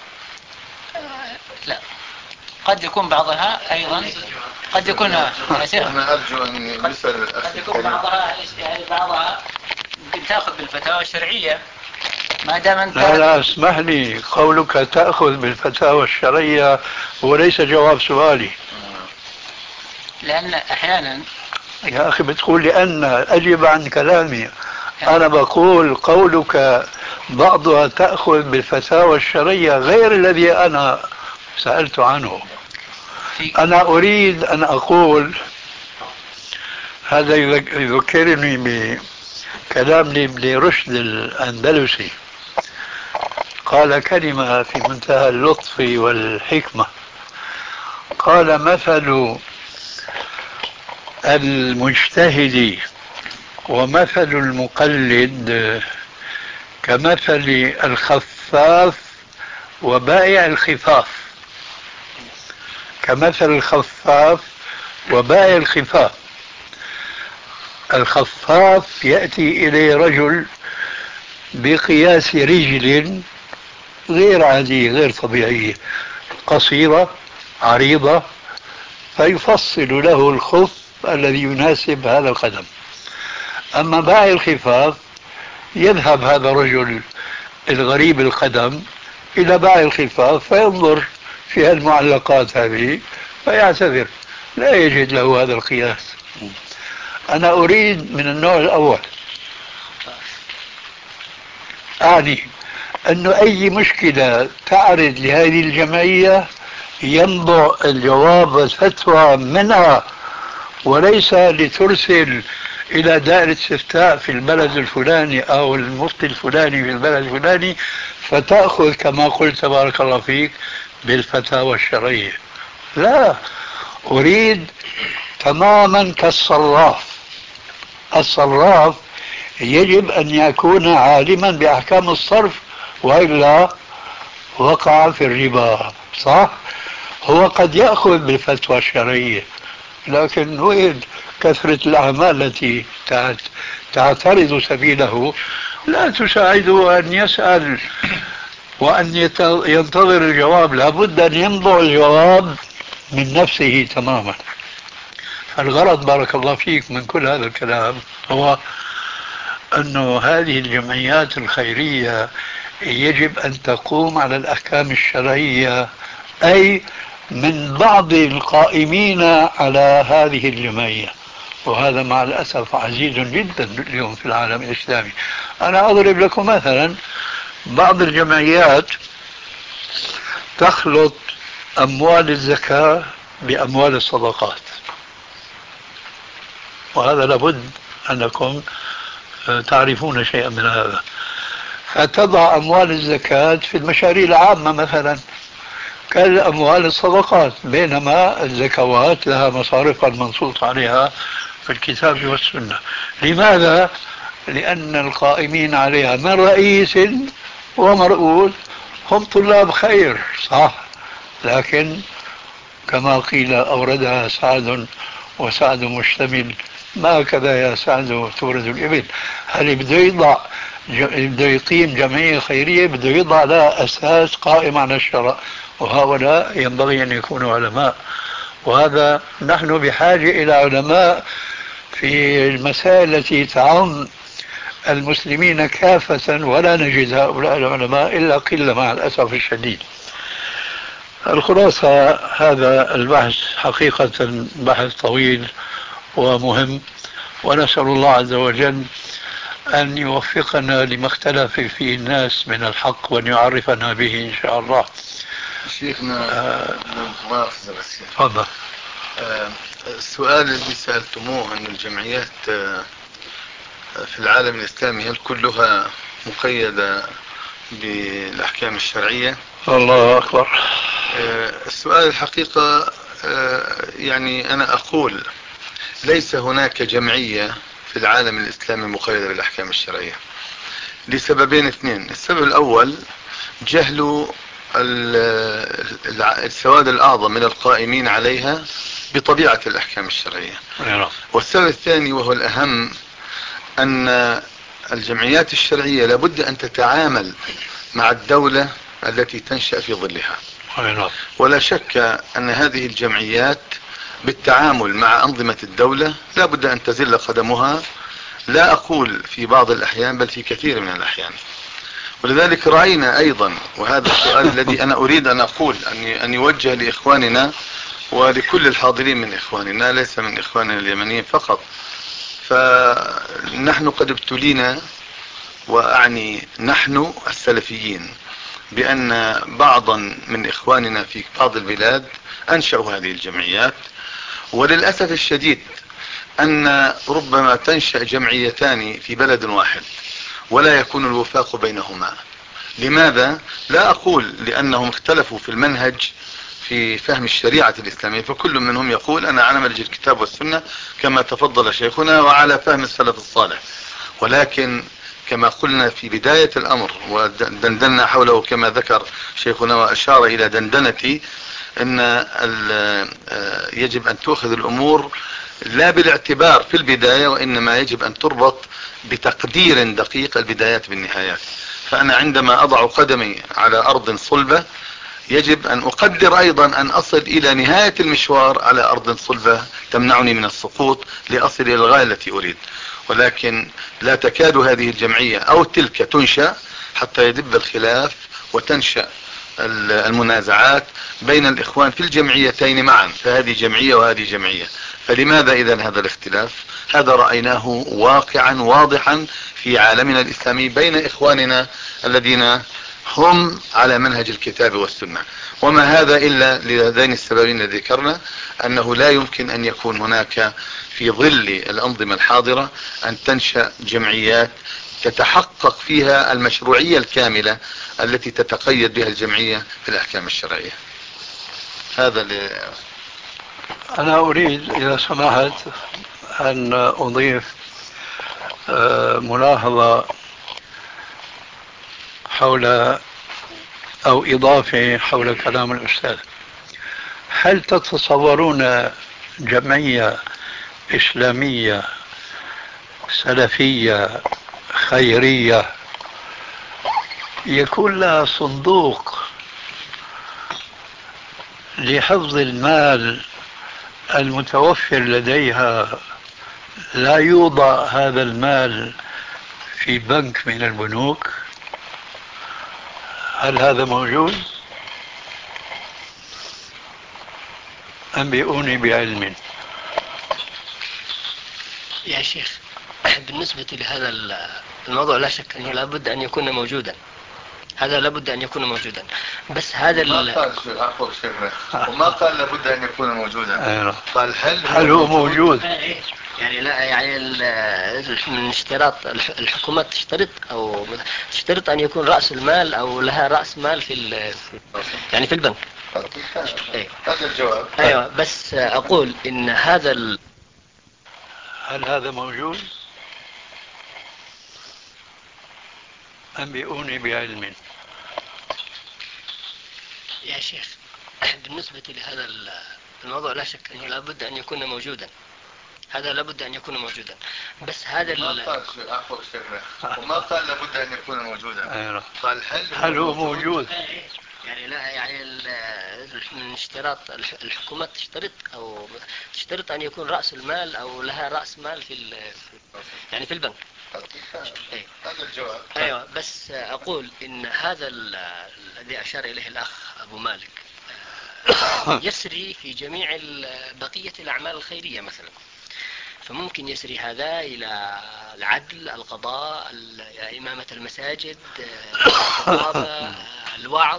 لا، قد يكون بعضها أيضا، قد يكون أنا أرجو أن يسأل الأخ قد يكون بعضها تأخذ بالفتاوى الشرعية ما دام أنت. لا، اسمح لي، قولك تأخذ بالفتاوى الشرعية هو ليس جواب سؤالي. لأن أحيانا يا أخي بتقول لأن أجب عن كلامي. أنا بقول قولك بعضها تأخذ بالفتاوى الشرعية غير الذي أنا سألت عنه. أنا أريد أن أقول، هذا يذكرني بكلام ابن رشد الأندلسي، قال كلمة في منتهى اللطف والحكمة. قال: مثل المجتهد ومثل المقلد كمثل الخفاف وبائع الخفاف. كمثل الخفاف وبائع الخفاف. الخفاف يأتي إليه رجل بقياس رجل غير عادية غير طبيعية، قصيرة عريضة، فيفصل له الخف الذي يناسب هذا القدم. أما باقي الخفاف يذهب هذا الرجل الغريب القدم إلى باقي الخفاف فينظر في المعلقات هذه فيعتذر، لا يجد له هذا القياس. أنا أريد من النوع الأول، أعني أنه أي مشكلة تعرض لهذه الجمعية ينبع الجواب والفتوى منها، وليس لترسل إلى دائرة استفتاء في البلد الفلاني أو المفتي الفلاني في البلد الفلاني فتأخذ كما قلت بارك الله فيك بالفتاوى الشرعية. لا، أريد تماما كالصراف. الصراف يجب أن يكون عالما بأحكام الصرف، وإلا وقع في الربا. صح؟ هو قد يأخذ بالفتوى الشرعية، لكن وين كثرة الأعمال التي تعترض سبيله لا تساعده أن يسأل وأن ينتظر الجواب. لابد أن ينبع الجواب من نفسه تماما. الغرض بارك الله فيك من كل هذا الكلام هو أن هذه الجمعيات الخيرية يجب أن تقوم على الأحكام الشرعية، أي من بعض القائمين على هذه الجمعية، وهذا مع الأسف عزيز جدا اليوم في العالم الإسلامي. أنا أضرب لكم مثلا بعض الجمعيات تخلط أموال الزكاة بأموال الصدقات، وهذا لابد أنكم تعرفون شيئا من هذا. فتضع أموال الزكاة في المشاريع العامة مثلا كالأموال الصدقات، بينما الزكوات لها مصارفها المنصوص عليها في الكتاب والسنة. لماذا؟ لأن القائمين عليها من رئيس ومرؤوس هم طلاب خير، صح، لكن كما قيل أوردها سعد وسعد مشتمل، ما هكذا يا سعد تورد الإبل. هل بده يقيم جمعية خيرية بده يضع لها أساس قائم على الشرع، وهؤلاء ينبغي أن يكونوا علماء، وهذا نحن بحاجة إلى علماء في المسائل التي تعم المسلمين كافة، ولا نجد هؤلاء العلماء إلا قلة مع الأسف الشديد. الخلاصة هذا البحث حقيقة بحث طويل ومهم، ونسأل الله عز وجل أن يوفقنا لما اختلف فيه الناس من الحق وأن يعرفنا به إن شاء الله. شيخنا ما أخذ بس تفضل. السؤال الذي سألتموه أن الجمعيات في العالم الإسلامي هل كلها مقيدة بالأحكام الشرعية؟ الله أكبر. السؤال الحقيقة يعني أنا أقول ليس هناك جمعية في العالم الإسلامي مقيدة بالأحكام الشرعية لسببين اثنين. السبب الأول جهل السواد الأعظم من القائمين عليها بطبيعة الأحكام الشرعية. والسبب الثاني وهو الأهم أن الجمعيات الشرعية لابد أن تتعامل مع الدولة التي تنشأ في ظلها، ولا شك أن هذه الجمعيات بالتعامل مع أنظمة الدولة لابد أن تزل قدمها، لا أقول في بعض الأحيان بل في كثير من الأحيان. ولذلك رأينا أيضا، وهذا السؤال الذي أنا أريد أن أقول أن يوجه لإخواننا ولكل الحاضرين من إخواننا، ليس من إخواننا اليمنيين فقط، فنحن قد ابتلينا، وأعني نحن السلفيين، بأن بعضا من إخواننا في بعض البلاد أنشأوا هذه الجمعيات، وللأسف الشديد أن ربما تنشأ جمعيتان في بلد واحد ولا يكون الوفاق بينهما. لماذا؟ لا أقول لأنهم اختلفوا في المنهج في فهم الشريعة الإسلامية، فكل منهم يقول أنا على منهج الكتاب والسنة كما تفضل شيخنا وعلى فهم السلف الصالح، ولكن كما قلنا في بداية الأمر ودندنا حوله كما ذكر شيخنا وأشار إلى دندنتي، أن يجب أن تأخذ الأمور لا بالاعتبار في البداية، وإنما يجب أن تربط بتقدير دقيق البدايات بالنهايات. فأنا عندما أضع قدمي على أرض صلبة يجب أن أقدر أيضا أن أصل إلى نهاية المشوار على أرض صلبة تمنعني من السقوط لأصل إلى الغاية التي أريد. ولكن لا تكاد هذه الجمعية أو تلك تنشأ حتى يدب الخلاف وتنشأ المنازعات بين الإخوان في الجمعيتين معا، فهذه جمعية وهذه جمعية. فلماذا إذن هذا الاختلاف؟ هذا رأيناه واقعا واضحا في عالمنا الإسلامي بين إخواننا الذين هم على منهج الكتاب والسنة. وما هذا إلا لهذين السببين الذي ذكرنا، أنه لا يمكن أن يكون هناك في ظل الأنظمة الحاضرة أن تنشأ جمعيات تتحقق فيها المشروعية الكاملة التي تتقيد بها الجمعية في الأحكام الشرعية. هذا أنا أريد إذا سمحت أن أضيف ملاحظة حول أو إضافة حول كلام الأستاذ. هل تتصورون جمعية إسلامية سلفية خيرية يكون لها صندوق لحفظ المال المتوفر لديها، لا يوضع هذا المال في بنك من البنوك؟ هل هذا موجود؟ أنبئوني بعلم. يا شيخ، بالنسبة لهذا الموضوع لا شك أنه لابد أن يكون موجودا، هذا لابد أن يكون موجودا، بس هذا ما قال عفوا شيخنا، وما قال لابد أن يكون موجودا، قال هل هو موجود؟ يعني لا، يعني من اشتراط الحكومات تشترط أن يكون رأس المال أو لها رأس مال يعني في البنك. أيوة. هذا الجواب. أيوة، بس أقول إن هل هذا موجود؟ أنبئوني بعلم. يا شيخ، بالنسبة لهذا الموضوع لا شك أنه لابد أن يكون موجودا، هذا لابد أن يكون موجودا، بس هذا ما قال عفوا شيخنا، وما قال لابد أن يكون موجودا، قال هل هو موجود؟ يعني لا، يعني من اشتراط الحكومات تشترط أن يكون رأس المال أو لها رأس مال يعني في البنك. أيوة. هذا الجواب. أيوة، بس أقول إن هذا الذي أشار إليه الأخ أبو مالك يسري في جميع بقية الأعمال الخيرية مثلا، فممكن يسري هذا إلى العدل، القضاء، إمامة المساجد، الخطابة، الوعظ،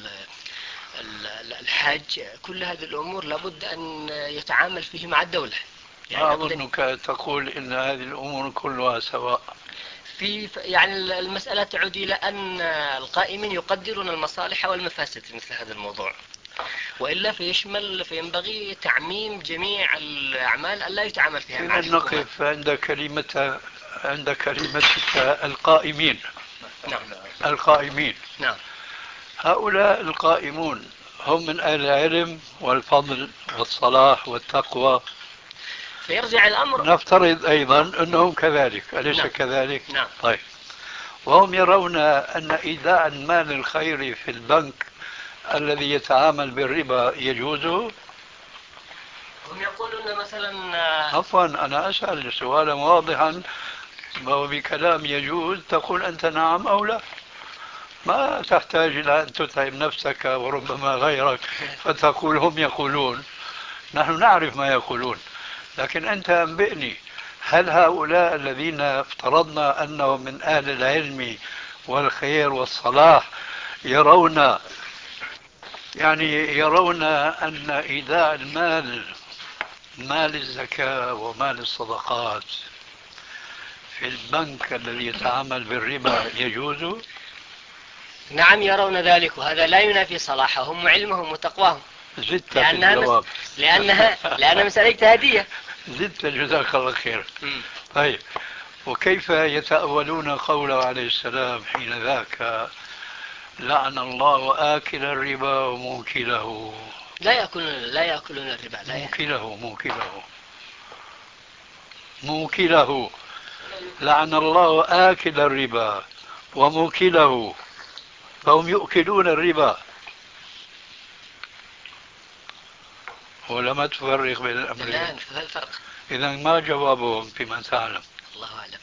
الحج، كل هذه الأمور لابد أن يتعامل فيه مع الدولة. يعني أظنك تقول إن هذه الأمور كلها سواء. يعني المسألة تعود إلى أن القائمين يقدرون المصالح والمفاسد في مثل هذا الموضوع، وإلا فينبغي تعميم جميع الأعمال ألا يتعامل فيها مع الحكومة. نقف عند كلمتك القائمين. نعم. القائمين. نعم. هؤلاء القائمون هم من أهل العلم والفضل والصلاح والتقوى، فيرجع الأمر، نفترض أيضا أنهم كذلك، أليس نعم. كذلك؟ نعم. طيب، وهم يرون أن إيداع المال الخيري في البنك الذي يتعامل بالربا يجوز؟ هم يقولون مثلا عفوا، أنا أسأل سؤالا واضحا، وبكلام يجوز تقول أنت نعم أو لا، ما تحتاج إلى أن تتعب نفسك وربما غيرك فتقول هم يقولون. نحن نعرف ما يقولون، لكن أنت أنبئني، هل هؤلاء الذين افترضنا أنهم من أهل العلم والخير والصلاح يرون أن إيداع المال، مال الزكاة ومال الصدقات، في البنك الذي يتعامل بالربا يجوز؟ نعم، يرون ذلك، وهذا لا ينافي صلاحهم وعلمهم وتقواهم. زدت في الجواب. لأنها مسألة اجتهادية. زدت، جزاك الله خير. طيب، وكيف يتأولون قوله عليه السلام حين ذاك لعن الله آكل الربا وموكله؟ لا يأكلون الربا. موكله لعن الله آكل الربا وموكله، فهم يؤكلون الربا. ولما تفرق بين الأمرين؟ الآن في الفرق. إذا ما جوابهم فيما تعلم؟ الله أعلم.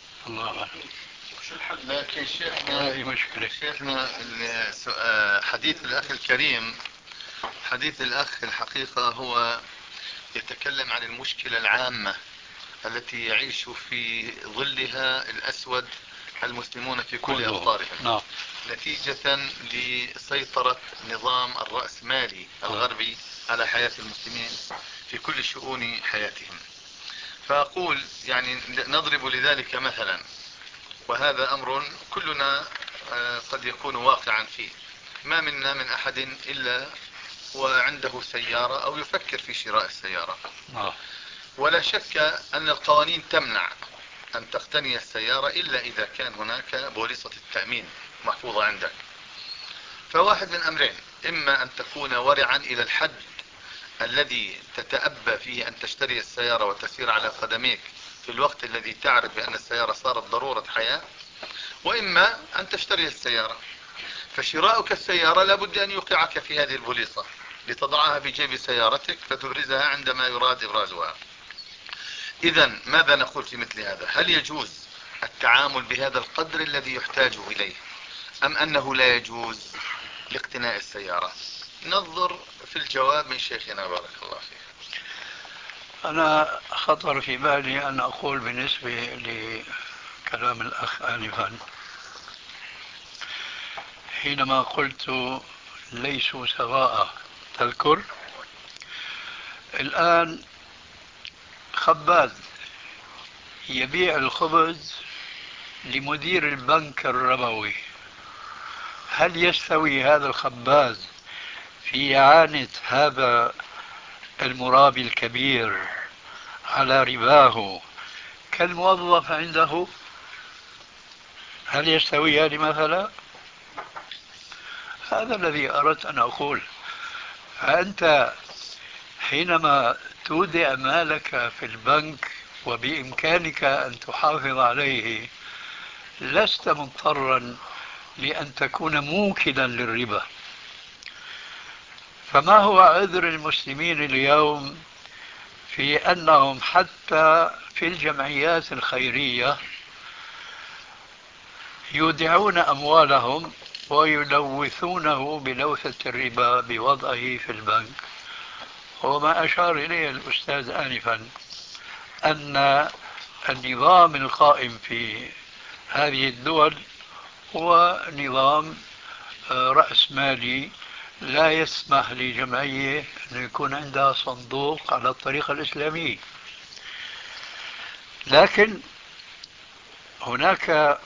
لكن شيخنا حديث الأخ الكريم، حديث الأخ الحقيقة هو يتكلم عن المشكلة العامة التي يعيش في ظلها الأسود المسلمون في كل أوطارهم، نتيجة لسيطرة نظام الرأسمالي الغربي على حياة المسلمين في كل شؤون حياتهم. فأقول يعني نضرب لذلك مثلا، وهذا أمر كلنا قد يكون واقعا فيه، ما منا من أحد إلا وعنده سيارة أو يفكر في شراء السيارة، ولا شك أن القوانين تمنع أن تقتني السيارة إلا إذا كان هناك بوليصة التأمين محفوظة عندك. فواحد من أمرين: إما أن تكون ورعا إلى الحد الذي تتأبى فيه أن تشتري السيارة وتسير على قدميك في الوقت الذي تعرف بأن السيارة صارت ضرورة حياة، وإما أن تشتري السيارة. فشراؤك السيارة لابد أن يوقعك في هذه البوليصة لتضعها في جيب سيارتك فتبرزها عندما يراد إبرازها. إذن ماذا نقول في مثل هذا؟ هل يجوز التعامل بهذا القدر الذي يحتاج إليه، أم أنه لا يجوز لاقتناء السيارة؟ ننظر في الجواب من شيخنا بارك الله فيه. أنا خطر في بالي أن أقول بالنسبة لكلام الأخ آنفا حينما قلت ليسوا سواء، تذكر الآن خباز يبيع الخبز لمدير البنك الربوي، هل يستوي هذا الخباز في إعانة هذا المرابي الكبير على رباه كالموظف عنده؟ هل يستويان مثلا؟ هذا الذي أردت أن أقول. فأنت حينما تودع مالك في البنك وبإمكانك أن تحافظ عليه لست مضطرا لأن تكون موكلا للربا. فما هو عذر المسلمين اليوم في أنهم حتى في الجمعيات الخيرية يودعون أموالهم ويلوثونه بلوثة الربا بوضعه في البنك؟ وما أشار إليه الأستاذ آنفا أن النظام القائم في هذه الدول هو نظام رأسمالي لا يسمح لجمعية أن يكون عندها صندوق على الطريقة الإسلامية. لكن هناك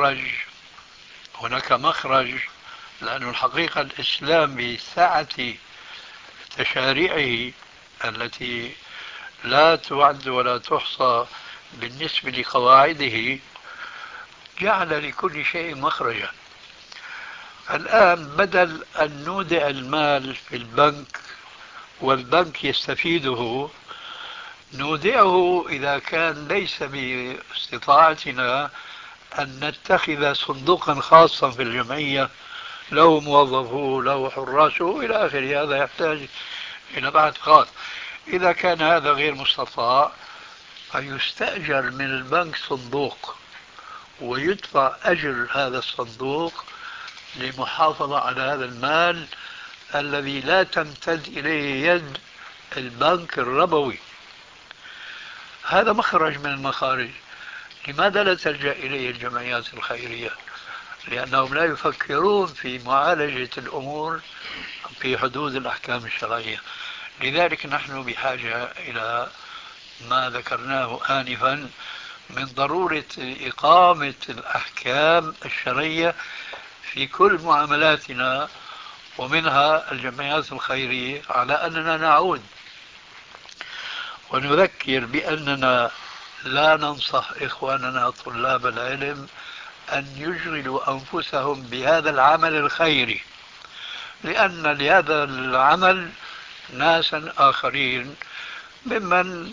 مخرج، لأن الحقيقة الإسلام بسعة تشاريعه التي لا تعد ولا تحصى بالنسبة لقواعده جعل لكل شيء مخرجا. الآن بدل أن نودع المال في البنك والبنك يستفيده، نودعه إذا كان ليس باستطاعتنا أن نتخذ صندوقا خاصا في الجمعية له موظفه له حراسه إلى آخره، هذا يحتاج إلى بحث خاص. إذا كان هذا غير مستطاع فيستأجر من البنك صندوق ويدفع أجر هذا الصندوق للمحافظة على هذا المال الذي لا تمتد إليه يد البنك الربوي. هذا مخرج من المخارج. لماذا لا تلجأ إليه الجمعيات الخيرية؟ لأنهم لا يفكرون في معالجة الأمور في حدود الأحكام الشرعية. لذلك نحن بحاجة إلى ما ذكرناه آنفا من ضرورة إقامة الأحكام الشرعية في كل معاملاتنا، ومنها الجمعيات الخيرية، على أننا نعود ونذكر بأننا لا ننصح إخواننا طلاب العلم أن يشغلوا أنفسهم بهذا العمل الخيري، لأن لهذا العمل ناسا آخرين ممن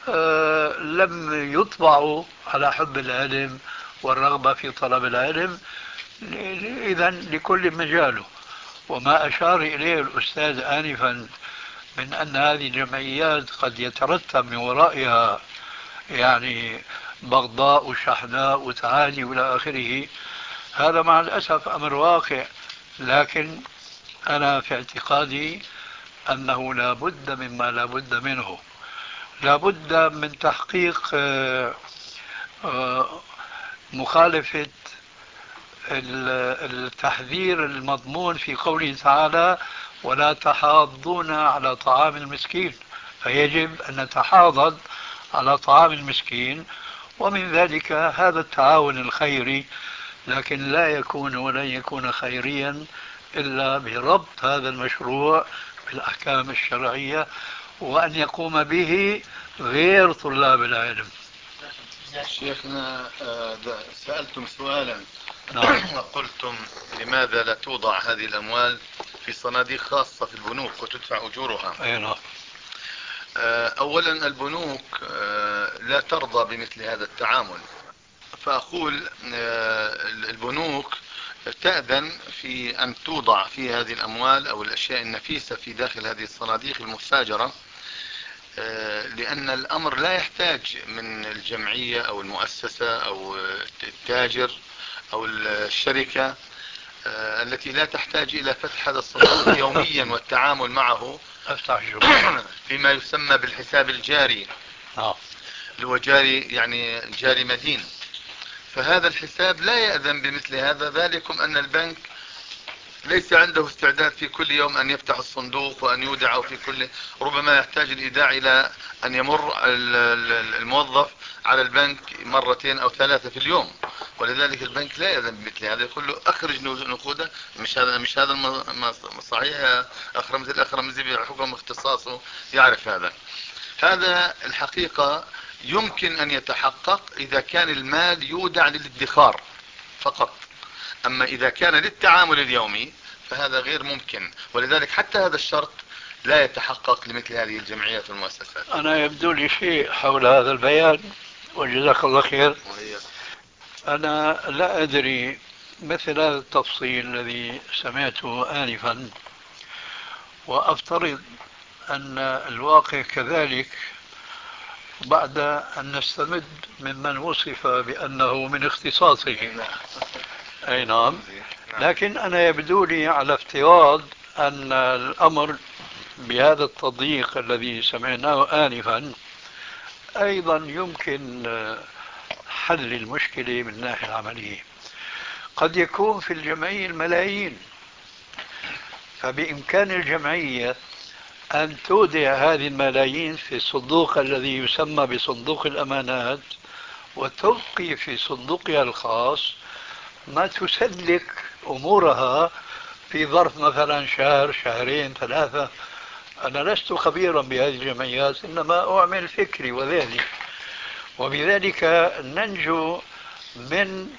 لم يطبعوا على حب العلم والرغبة في طلب العلم، إذن لكل مجاله. وما أشار إليه الأستاذ آنفا من أن هذه الجمعيات قد يترتب من ورائها يعني بغضاء وشحناء وتعالي وإلى آخره، هذا مع الأسف أمر واقع. لكن أنا في اعتقادي أنه لا بد مما لا بد منه، لا بد من تحقيق مخالفة التحذير المضمون في قوله تعالى ولا تحاضون على طعام المسكين، فيجب أن نتحاضد على طعام المسكين، ومن ذلك هذا التعاون الخيري. لكن لا يكون ولن يكون خيريا إلا بربط هذا المشروع بالأحكام الشرعية وأن يقوم به غير طلاب العلم. شيخنا سألتم سؤالا نعم. وقلتم لماذا لا توضع هذه الأموال في صناديق خاصة في البنوك وتدفع أجورها؟ أي نعم. أولا البنوك لا ترضى بمثل هذا التعامل، فأقول البنوك تأذن في أن توضع في هذه الأموال أو الأشياء النفيسة في داخل هذه الصناديق المستأجرة، لأن الأمر لا يحتاج من الجمعية أو المؤسسة أو التاجر أو الشركة التي لا تحتاج إلى فتح هذا الصندوق يوميا والتعامل معه فيما يسمى بالحساب الجاري، اللي هو جاري يعني جاري مدين. فهذا الحساب لا يأذن بمثل هذا، ذلكم أن البنك ليس عنده استعداد في كل يوم أن يفتح الصندوق وأن يودعه في كل، ربما يحتاج الإيداع إلى أن يمر الموظف على البنك مرتين أو ثلاثة في اليوم، ولذلك البنك لا يأذن بمثل هذا، يقول له أخرج نقوده. مش هذا صحيح؟ أخ رمزي بحكم اختصاصه يعرف هذا الحقيقة يمكن أن يتحقق إذا كان المال يودع للادخار فقط، أما إذا كان للتعامل اليومي فهذا غير ممكن، ولذلك حتى هذا الشرط لا يتحقق لمثل هذه الجمعيات والمؤسسات. أنا يبدو لي شيء حول هذا البيان وجزاك الله خير. أنا لا أدري مثل هذا التفصيل الذي سمعته آنفا، وأفترض أن الواقع كذلك بعد أن نستمد ممن وصف بأنه من اختصاصه. أي نعم. لكن أنا يبدو لي على افتراض أن الأمر بهذا التضييق الذي سمعناه آنفا أيضا يمكن حل المشكلة من الناحية العملية. قد يكون في الجمعية الملايين، فبإمكان الجمعية أن تودع هذه الملايين في الصندوق الذي يسمى بصندوق الأمانات، وتبقي في صندوقها الخاص ما تسلك أمورها في ظرف مثلا شهر شهرين ثلاثة. أنا لست خبيرا بهذه الجمعيات، إنما أعمل فكري وذهني، وبذلك ننجو من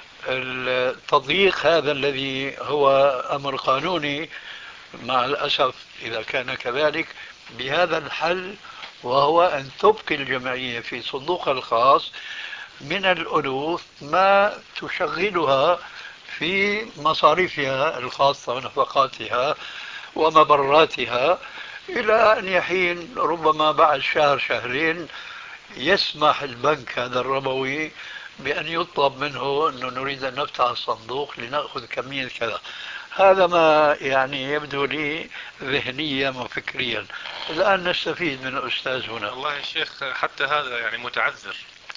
التضييق هذا الذي هو أمر قانوني مع الأسف إذا كان كذلك، بهذا الحل، وهو أن تبقي الجمعية في صندوقها الخاص من الألوف ما تشغلها في مصاريفها الخاصة ونفقاتها ومبراتها، إلى أن يحين ربما بعد شهر شهرين يسمح البنك هذا الربوي بأن يطلب منه أنه نريد أن نفتح الصندوق لنأخذ كمية كذا. هذا ما يعني يبدو لي ذهنيا وفكريا. الآن نستفيد من الأستاذ هنا. والله يا شيخ حتى هذا يعني متعذر،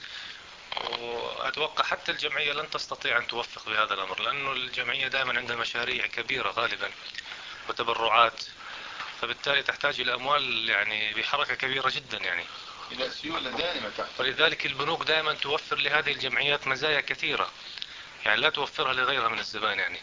وأتوقع حتى الجمعية لن تستطيع أن توفق بهذا الأمر، لأنه الجمعية دائما عندها مشاريع كبيرة غالبا وتبرعات، فبالتالي تحتاج إلى أموال يعني بحركة كبيرة جدا، يعني إلى سيولة دائمة. ولذلك البنوك دائما توفر لهذه الجمعيات مزايا كثيرة يعني لا توفرها لغيرها من الزبائن يعني.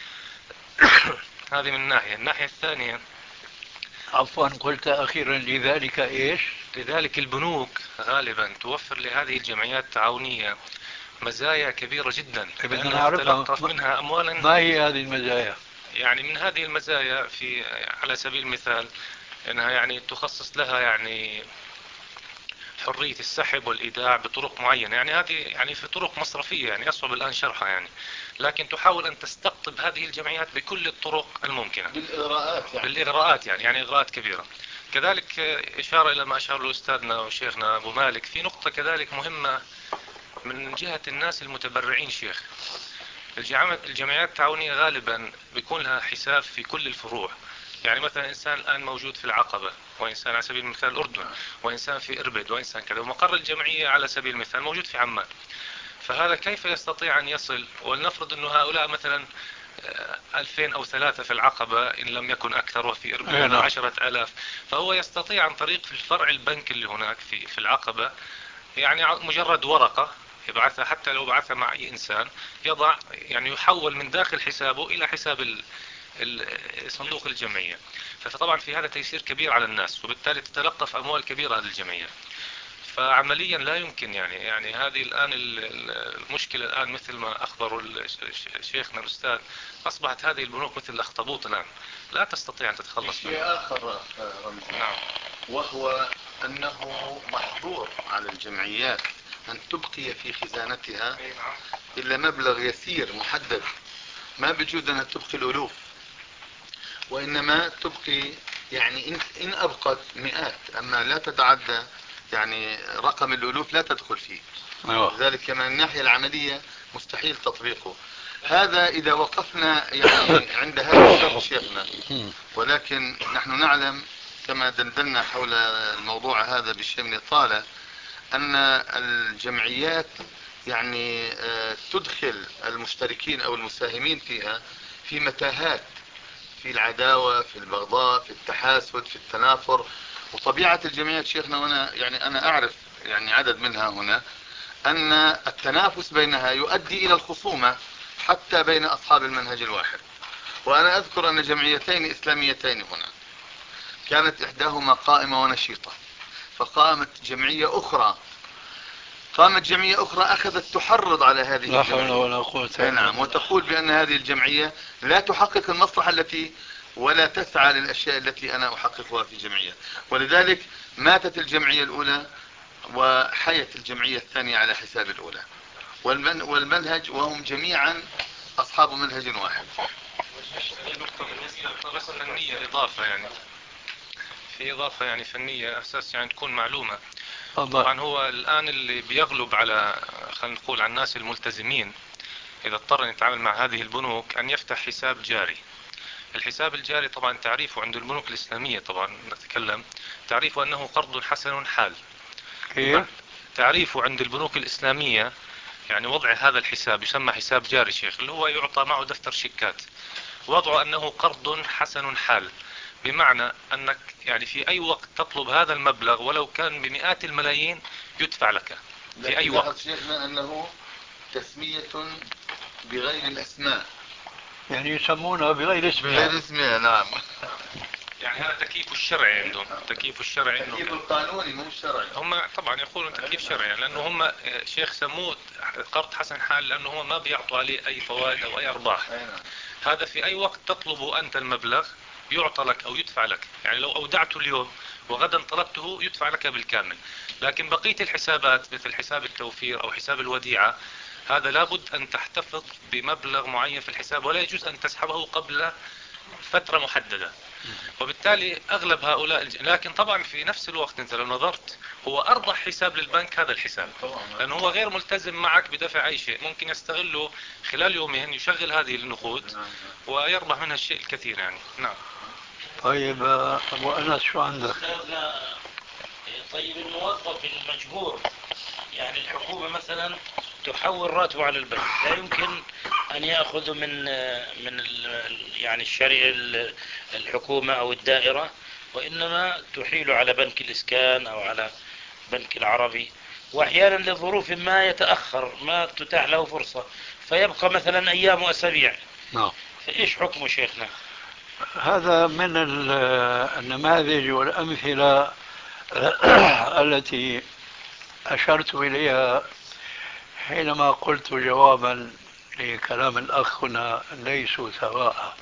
هذه من ناحية. الناحية الثانية، عفوا قلت أخيرا لذلك إيش؟ لذلك البنوك غالبا توفر لهذه الجمعيات التعاونية مزايا كبيرة جدا، بدنا نعرفها منها أموالا. ما هي هذه المزايا؟ يعني من هذه المزايا في على سبيل المثال انها يعني تخصص لها يعني حرية السحب والإيداع بطرق معينة، يعني هذه يعني في طرق مصرفية يعني أصعب الآن شرحها يعني، لكن تحاول أن تستقطب هذه الجمعيات بكل الطرق الممكنة بالإغراءات يعني إغراءات كبيرة. كذلك إشارة إلى ما أشار له أستاذنا وشيخنا أبو مالك في نقطة كذلك مهمة من جهة الناس المتبرعين. شيخ الجمعيات التعاونية غالبا بيكون لها حساب في كل الفروع، يعني مثلا إنسان الآن موجود في العقبة، وإنسان على سبيل المثال الأردن، وإنسان في إربد، وإنسان كذا، ومقر الجمعية على سبيل المثال موجود في عمان. فهذا كيف يستطيع أن يصل؟ ولنفرض أنه هؤلاء مثلا 2000 أو 3 في العقبة إن لم يكن أكثر، وفي إربد 10,000، فهو يستطيع عن طريق في الفرع البنك اللي هناك في العقبة يعني مجرد ورقة يبعثها، حتى لو بعثها مع أي إنسان يضع يعني يحول من داخل حسابه إلى حساب صندوق الجمعية. فطبعا في هذا تيسير كبير على الناس، وبالتالي تتلقف أموال كبيرة للجمعية. فعمليا لا يمكن يعني هذه الآن المشكلة الآن مثل ما أخبروا شيخنا الأستاذ، أصبحت هذه البنوك مثل الأخطبوط الآن، لا تستطيع أن تتخلص منها. شيء آخر رمزي، نعم. وهو أنه محظور على الجمعيات أن تبقي في خزانتها إلا مبلغ يسير محدد، ما بجوز أنها تبقي الألوف، وإنما تبقي يعني إن أبقت مئات، أما لا تتعدى يعني رقم الألوف لا تدخل فيه. لذلك من الناحية العملية مستحيل تطبيقه. هذا إذا وقفنا يعني عند هذا الشرط شيخنا، ولكن نحن نعلم كما دندنا حول الموضوع هذا بشيء من الإطالة أن الجمعيات يعني تدخل المشتركين أو المساهمين فيها في متاهات، في العداوة، في البغضاء، في التحاسد، في التنافر. وطبيعة الجمعيات شيخنا، وانا يعني انا اعرف يعني عدد منها هنا، ان التنافس بينها يؤدي الى الخصومة حتى بين اصحاب المنهج الواحد. وانا اذكر ان جمعيتين اسلاميتين هنا كانت احداهما قائمة ونشيطة، فقامت جمعية اخرى اخذت تحرض على هذه لا حول الجمعية. ولا قوة إلا نعم، بالله. وتقول بان هذه الجمعية لا تحقق المصلحة التي ولا تسعى للأشياء التي أنا أحققها في الجمعية. ولذلك ماتت الجمعية الأولى وحيت الجمعية الثانية على حساب الأولى، والمنهج وهم جميعا أصحاب منهج واحد. بس فنية إضافة يعني، في إضافة يعني فنية أساس يعني تكون معلومة. طبعا هو الآن اللي بيغلب على خلينا نقول على الناس الملتزمين إذا اضطر أن يتعامل مع هذه البنوك أن يفتح حساب جاري. الحساب الجاري طبعا تعريفه عند البنوك الإسلامية، طبعا نتكلم تعريفه أنه قرض حسن حال. تعريفه عند البنوك الإسلامية يعني وضع هذا الحساب يسمى حساب جاري شيخ، اللي هو يعطى معه دفتر شيكات، وضعه أنه قرض حسن حال، بمعنى أنك يعني في أي وقت تطلب هذا المبلغ ولو كان بمئات الملايين يدفع لك في أي وقت. شيخنا أنه تسمية بغير الأسماء، يعني يسمونها بغير اسمها. بغير اسمها، نعم. يعني هذا تكييف الشرعي عندهم، تكييف الشرعي تكييف القانوني مو الشرعي. هم طبعا يقولون تكييف شرعي، لأنه هم شيخ سموه قرض حسن حال لأنه هم ما بيعطوا عليه أي فوائد أو أي أرباح. هذا في أي وقت تطلبه أنت المبلغ يعطى لك أو يدفع لك، يعني لو أودعته اليوم وغدا طلبته يدفع لك بالكامل. لكن بقية الحسابات مثل حساب التوفير أو حساب الوديعة هذا لابد أن تحتفظ بمبلغ معين في الحساب، ولا يجوز أن تسحبه قبل فترة محددة. وبالتالي أغلب هؤلاء لكن طبعا في نفس الوقت أنت لو نظرت هو أربح حساب للبنك هذا الحساب، لأنه هو غير ملتزم معك بدفع أي شيء، ممكن يستغله خلال يومين يشغل هذه النقود ويربح منها الشيء الكثير يعني. نعم. طيب أبو أنس شو عندك؟ طيب الموظف المجبور، يعني الحكومة مثلا تحول راتبه على البنك، لا يمكن أن يأخذ من يعني الشريعة الحكومة أو الدائرة، وإنما تحيل على بنك الإسكان أو على بنك العربي، وأحيانا لظروف ما يتأخر ما تتاح له فرصة فيبقى مثلا أيام وأسابيع. نعم. فإيش حكمه شيخنا؟ هذا من النماذج والأمثلة التي أشرت إليها حينما قلت جوابا لكلام الأخ هنا ليسوا سواء.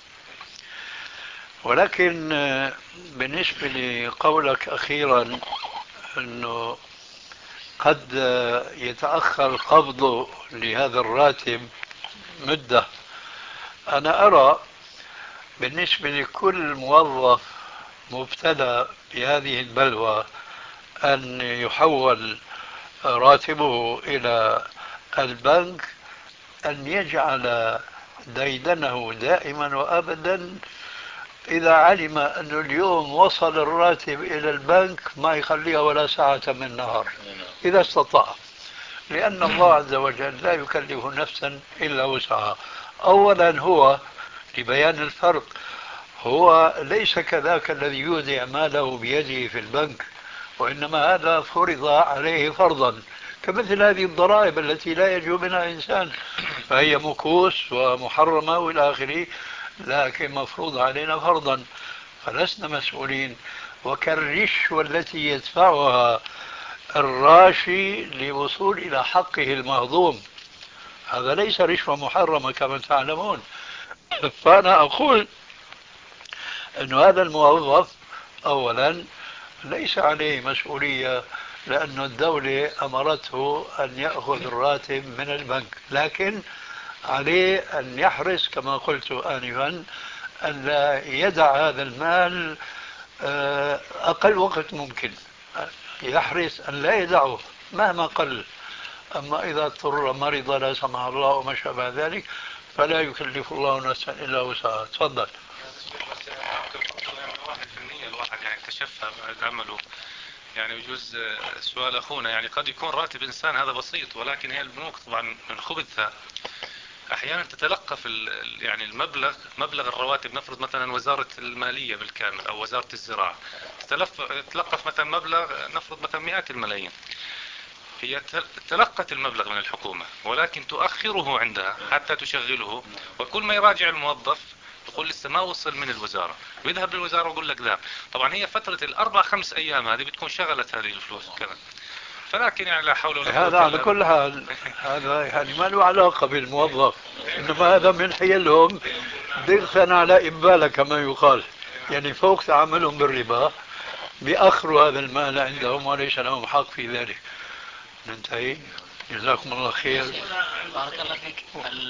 ولكن بالنسبة لقولك أخيرا أنه قد يتأخر قبضه لهذا الراتب مدة، أنا أرى بالنسبة لكل موظف مبتلى بهذه البلوى أن يحول راتبه إلى البنك أن يجعل ديدنه دائما وأبدا إذا علم أنه اليوم وصل الراتب إلى البنك ما يخليها ولا ساعة من النهار إذا استطاع، لأن الله عز وجل لا يكلف نفسا إلا وسعها. أولا هو لبيان الفرق، هو ليس كذاك الذي يودع ماله بيده في البنك، وإنما هذا فرض عليه فرضا، كمثل هذه الضرائب التي لا يجو منها إنسان، فهي مكوس ومحرمة والى آخره، لكن مفروض علينا فرضا، فلسنا مسؤولين. وكالرشوة التي يدفعها الراشي للوصول إلى حقه المهضوم، هذا ليس رشوة محرمة كما تعلمون. فأنا أقول أن هذا الموظف أولا ليس عليه مسؤولية، لأن الدولة أمرته أن يأخذ الراتب من البنك، لكن عليه أن يحرص كما قلت آنفا أن لا يدع هذا المال أقل وقت ممكن، يحرص أن لا يدعه مهما قل. أما إذا اضطر مرض لا سمح الله وما شابه ذلك فلا يكلف الله نفسا إلا وسعها. تفضل. الواحد يعني اكتشفها بعد عمله، يعني يجوز سؤال أخونا، يعني قد يكون راتب إنسان هذا بسيط، ولكن هي البنوك طبعا من خبثها أحيانا تتلقف يعني مبلغ الرواتب. نفرض مثلا وزارة المالية بالكامل أو وزارة الزراعة تتلقف مثلا مبلغ، نفرض مثلا مئات الملايين، هي تلقت المبلغ من الحكومة ولكن تؤخره عندها حتى تشغله، وكل ما يراجع الموظف يقول لسه ما وصل من الوزارة، ويذهب للوزارة ويقول لك ذا. طبعا هي فترة ال4-5 أيام هذه بتكون شغلت هذه الفلوس كذا. فلكن يعني لا حول ولا قوة هذا على كل حال هذا يعني ما له علاقة بالموظف، إنما هذا من حيلهم ضغطا على إبالة كما يقال، يعني فوق تعاملهم بالربا بأخروا هذا المال عندهم وليس لهم حق في ذلك. ننتهي. جزاكم الله خير. بارك الله فيك.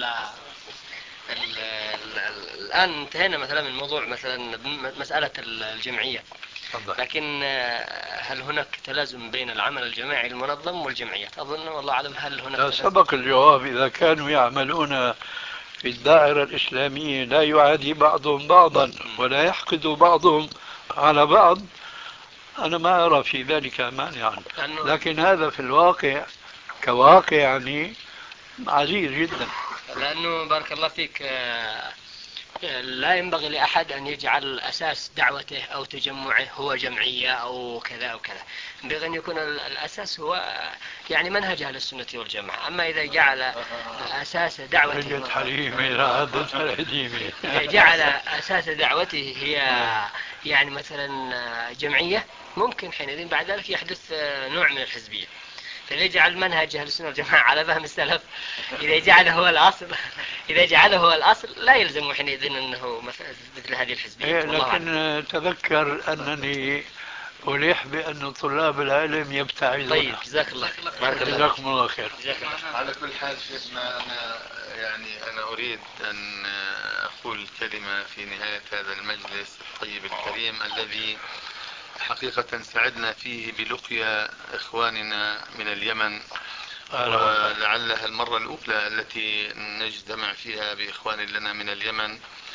الآن انتهينا مثلا من موضوع مثلا مسألة الجمعية، لكن هل هناك تلازم بين العمل الجماعي المنظم والجمعيات؟ أظن والله أعلم هل هناك سبق الجواب. إذا كانوا يعملون في الدائرة الإسلامية لا يعادي بعضهم بعضا ولا يحقد بعضهم على بعض، أنا ما أرى في ذلك مانعا، لكن هذا في الواقع كواقع يعني عزيز جدا. لأنه بارك الله فيك لا ينبغي لأحد أن يجعل أساس دعوته أو تجمعه هو جمعية أو كذا أو كذا، ينبغي أن يكون الأساس هو يعني منهج أهل السنة والجماعة. أما إذا جعل أساس دعوته إذا جعل أساس دعوته هي يعني مثلا جمعية، ممكن حينئذ بعد ذلك يحدث نوع من الحزبية. فإذا جعل منهج أهل السنة والجماعة على فهم السلف، إذا جعله هو الأصل لا يلزم حينئذ أنه مثل هذه الحزبية. لكن تذكر أنني أليح بأن طلاب العلم يبتعدون. طيب جزاك الله خير. جزاكم الله خير. على كل حال شيخنا، أنا أريد أن أقول كلمة في نهاية هذا المجلس الطيب الكريم الذي حقيقة سعدنا فيه بلقيا إخواننا من اليمن، ولعلها المرة الأولى التي نجتمع فيها بإخوان لنا من اليمن،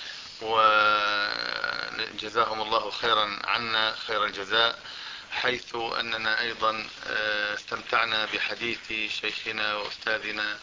وجزاهم الله خيرا عنا خير الجزاء، حيث أننا أيضا استمتعنا بحديث شيخنا وأستاذنا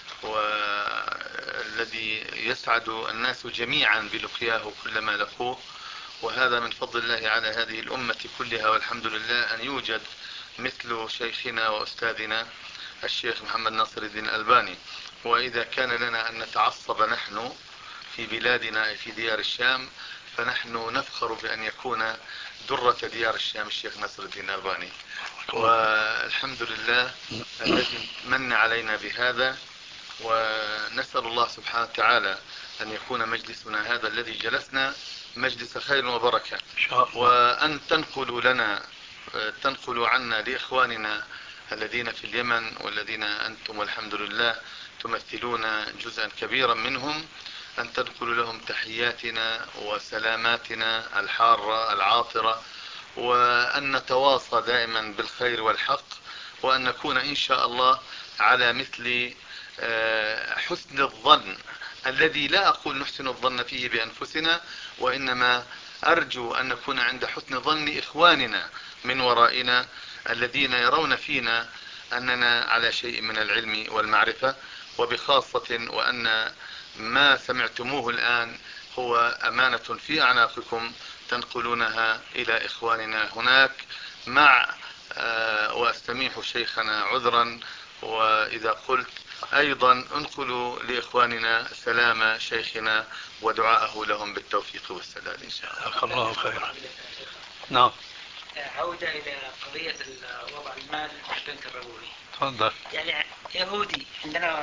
والذي يسعد الناس جميعا بلقياه كلما لقوه. وهذا من فضل الله على هذه الأمة كلها، والحمد لله أن يوجد مثل شيخنا وأستاذنا الشيخ محمد ناصر الدين الألباني. وإذا كان لنا أن نتعصب نحن في بلادنا في ديار الشام، فنحن نفخر بأن يكون درة ديار الشام الشيخ ناصر الدين الألباني، والحمد لله الذي من علينا بهذا. ونسأل الله سبحانه وتعالى أن يكون مجلسنا هذا الذي جلسنا مجلس خير وبركة، وأن تنقلوا عنا لإخواننا الذين في اليمن والذين أنتم والحمد لله تمثلون جزءا كبيرا منهم، أن تنقلوا لهم تحياتنا وسلاماتنا الحارة العاطرة، وأن نتواصى دائما بالخير والحق، وأن نكون إن شاء الله على مثل حسن الظن الذي لا أقول نحسن الظن فيه بأنفسنا، وإنما أرجو أن نكون عند حسن ظن إخواننا من ورائنا الذين يرون فينا أننا على شيء من العلم والمعرفة، وبخاصة وأن ما سمعتموه الآن هو أمانة في أعناقكم تنقلونها إلى إخواننا هناك مع وأستميح شيخنا عذرا وإذا قلت أيضا انقلوا لإخواننا سلام شيخنا ودعاءه لهم بالتوفيق والسداد إن شاء الله. الله خيرا. نعم. عودة إلى قضية وضع المال في البنك الربوي. تفضل. يعني يهودي، عندنا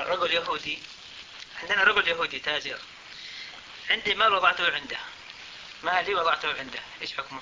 رجل يهودي تاجر، عندي مال وضعته عنده، مالي وضعته عنده، إيش حكمه؟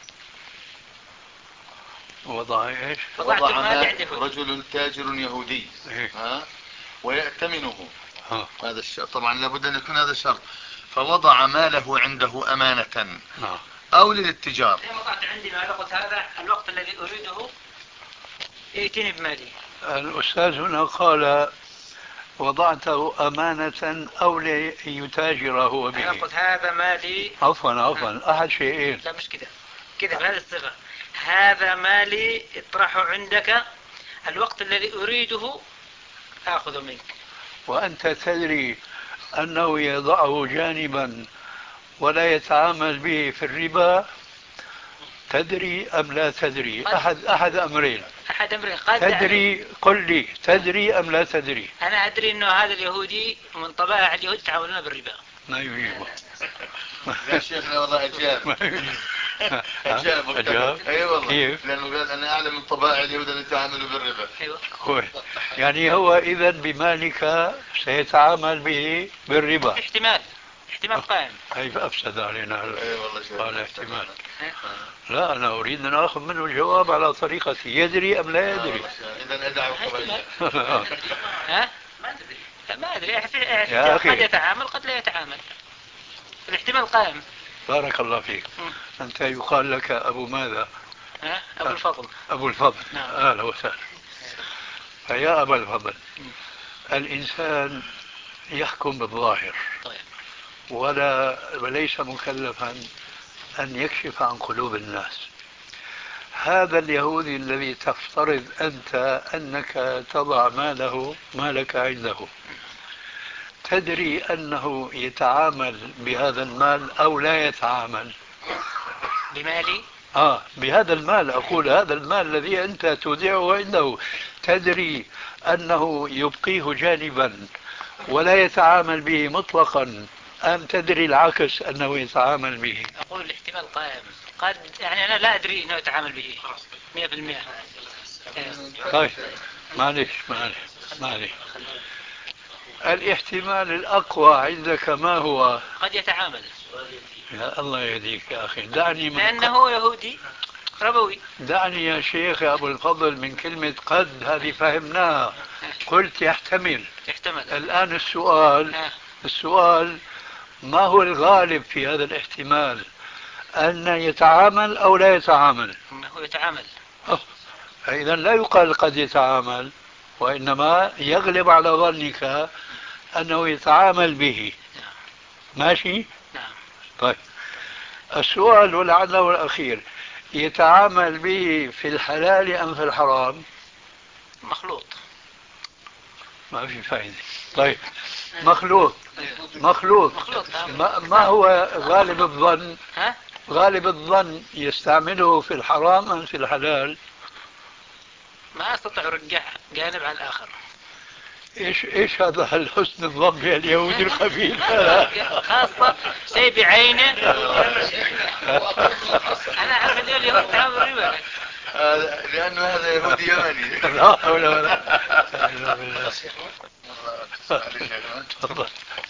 وضع ايش؟ وضع مال رجل تاجر يهودي ويأتمنه. هذا طبعا لابد أن يكون هذا شرط. فوضع ماله عنده أمانة أو للاتجار. وضعت عندي مال، قلت هذا الوقت الذي أريده ائتني بمالي. الأستاذ هنا قال وضعته أمانة أو ليتاجر هو به. أنا قلت هذا مالي. عفوا أحد شيئين. لا مش كده بهذه الصيغة، هذا مالي اطرحه عندك، الوقت الذي أريده آخذ منك. وأنت تدري أنه يضعه جانبا ولا يتعامل به في الربا، تدري أم لا تدري؟ أحد أمرين. تدري، قل لي تدري أم لا تدري؟ أنا أدري أنه هذا اليهودي من طبائع اليهود يتعاملون بالربا. ما يجيبه. لا شيخنا والله أجاب. أجاب. أي والله. كيف؟ لأنه قال أنا أعلم من طبائع اليهود أن يتعاملوا بالربا. أيوة. يعني هو إذا بمالك سيتعامل به بالربا. احتمال قائم. كيف أفسد علينا؟ أي والله شيخ. قال احتمال. لا أنا أريد أن أخذ منه الجواب على طريقتي، يدري أم لا يدري؟ إذا أدعو ما أدري. قد يتعامل قد لا يتعامل، الاحتمال قائم. بارك الله فيك. أنت يقال لك أبو ماذا؟ أبو الفضل. أبو الفضل. نعم. أهلا وسهلا. فيا أبا الفضل، الإنسان يحكم بالظاهر وليس مكلفا أن يكشف عن قلوب الناس. هذا اليهودي الذي تفترض أنت أنك تضع مالك عنده، تدري أنه يتعامل بهذا المال أو لا يتعامل بمالي؟ بهذا المال. أقول هذا المال الذي أنت تودعه عنده، تدري أنه يبقيه جانبا ولا يتعامل به مطلقا، أم تدري العكس أنه يتعامل به؟ أقول الاحتمال قائم. قد يعني أنا لا أدري أنه يتعامل به 100%. طيب معلش الاحتمال الأقوى عندك ما هو؟ قد يتعامل. يا الله يهديك يا أخي، دعني من لأنه يهودي ربوي. دعني يا شيخ يا أبو الفضل من كلمة قد، هذه فهمناها. قلت يحتمل. الآن السؤال ما هو الغالب في هذا الاحتمال؟ أن يتعامل أو لا يتعامل؟ هو يتعامل. إذا لا يقال قد يتعامل، وإنما يغلب على ظنك أنه يتعامل به. ماشي؟ نعم. طيب السؤال ولعله الأخير، يتعامل به في الحلال أم في الحرام؟ مخلوط. ما في فائدة. طيب مخلوط. ما هو غالب الظن؟ غالب الظن يستعمله في الحرام أم في الحلال؟ ما أستطيع أرجع جانب على الآخر. إيش هذا الحسن الظن باليهود الخبيث؟ خاصة شيء بعينه. أنا أعرف أن اليهود تعامل بالربا لأنه هذا يهودي يمني. لا حول ولا قوة.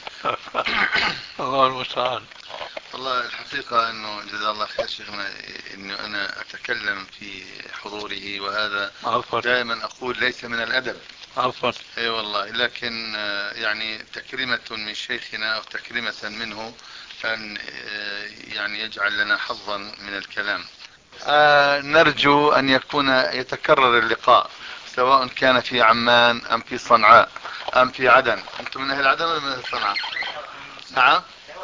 الله المستعان. والله الحقيقة أنه جزاه الله خير شيخنا أنه أنا أتكلم في حضوره، وهذا دائما أقول ليس من الأدب. عفوا. اي والله، لكن يعني تكريمة من شيخنا أو تكريمة منه أن يعني يجعل لنا حظا من الكلام. نرجو أن يتكرر اللقاء، سواء كان في عمان أم في صنعاء أم في عدن. أنتم من أهل عدن ولا من أهل صنعاء؟ نعم.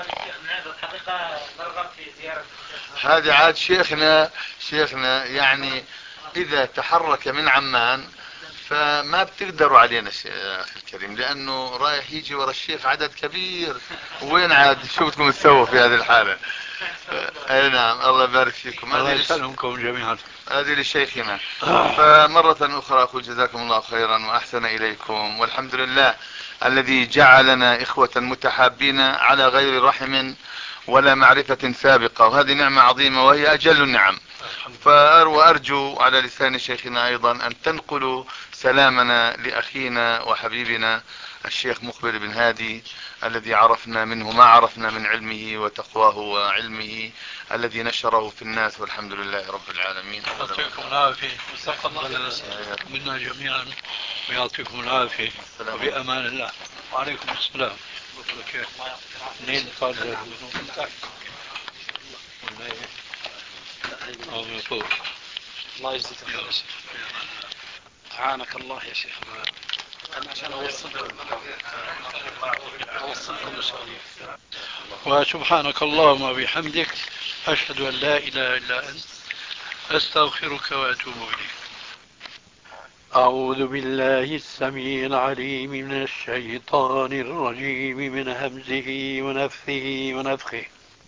هذا عاد شيخنا يعني إذا تحرك من عمان فما بتقدروا علينا أخي الكريم، لأنه رايح يجي ورا الشيخ عدد كبير، وين عاد شو بدكم تسووا في هذه الحالة؟ اي نعم، الله يبارك فيكم. الله يسلمكم جميعا. هذه لشيخنا. فمرة أخرى أقول جزاكم الله خيرا وأحسن إليكم، والحمد لله الذي جعلنا إخوة متحابين على غير رحم ولا معرفة سابقة، وهذه نعمة عظيمة وهي أجل النعم. وأرجو على لسان شيخنا أيضا أن تنقلوا سلامنا لأخينا وحبيبنا الشيخ مقبل بن هادي الذي عرفنا منه ما عرفنا من علمه وتقواه وعلمه الذي نشره في الناس، والحمد لله رب العالمين. يعطيكم العافية وتقبل منا جميعا ويعطيكم العافية وبأمان الله. وعليكم السلام. منين تفضل؟ الله يجزيك خير. أعانك الله يا شيخ. أنا عشان أوصلكم إن شاء الله. وسبحانك اللهم وبحمدك أشهد أن لا إله إلا أنت أستغفرك وأتوب إليك. أعوذ بالله السميع العليم من الشيطان الرجيم من همزه ونفثه ونفخه.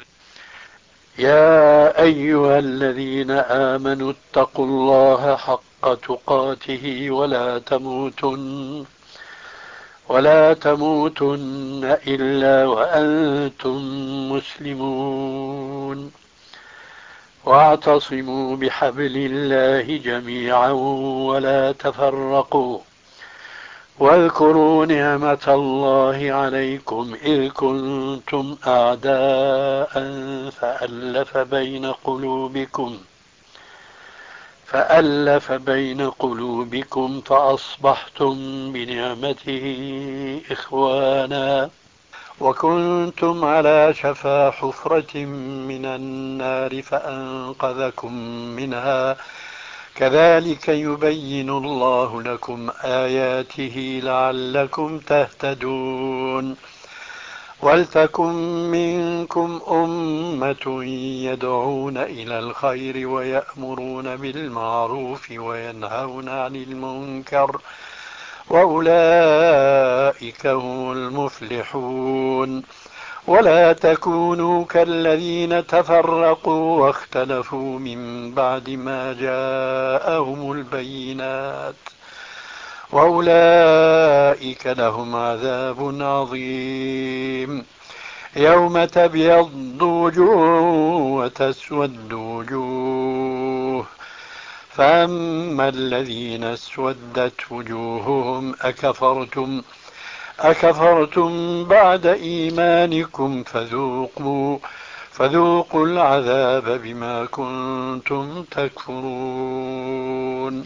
يا أيها الذين آمنوا اتقوا الله حق تقاته ولا تموتن إلا وأنتم مسلمون. واعتصموا بحبل الله جميعا ولا تفرقوا. واذكروا نعمة الله عليكم إذ كنتم أعداء فألف بين قلوبكم فأصبحتم بنعمته إخوانا وكنتم على شفا حفرة من النار فأنقذكم منها كذلك يبين الله لكم آياته لعلكم تهتدون. ولتكن منكم أمة يدعون إلى الخير ويأمرون بالمعروف وينهون عن المنكر وأولئك هم المفلحون. ولا تكونوا كالذين تفرقوا واختلفوا من بعد ما جاءهم البينات وأولئك لهم عذاب عظيم. يوم تبيض وجوه وتسود وجوه فأما الذين اسودت وجوههم أكفرتم بعد إيمانكم فذوقوا العذاب بما كنتم تكفرون.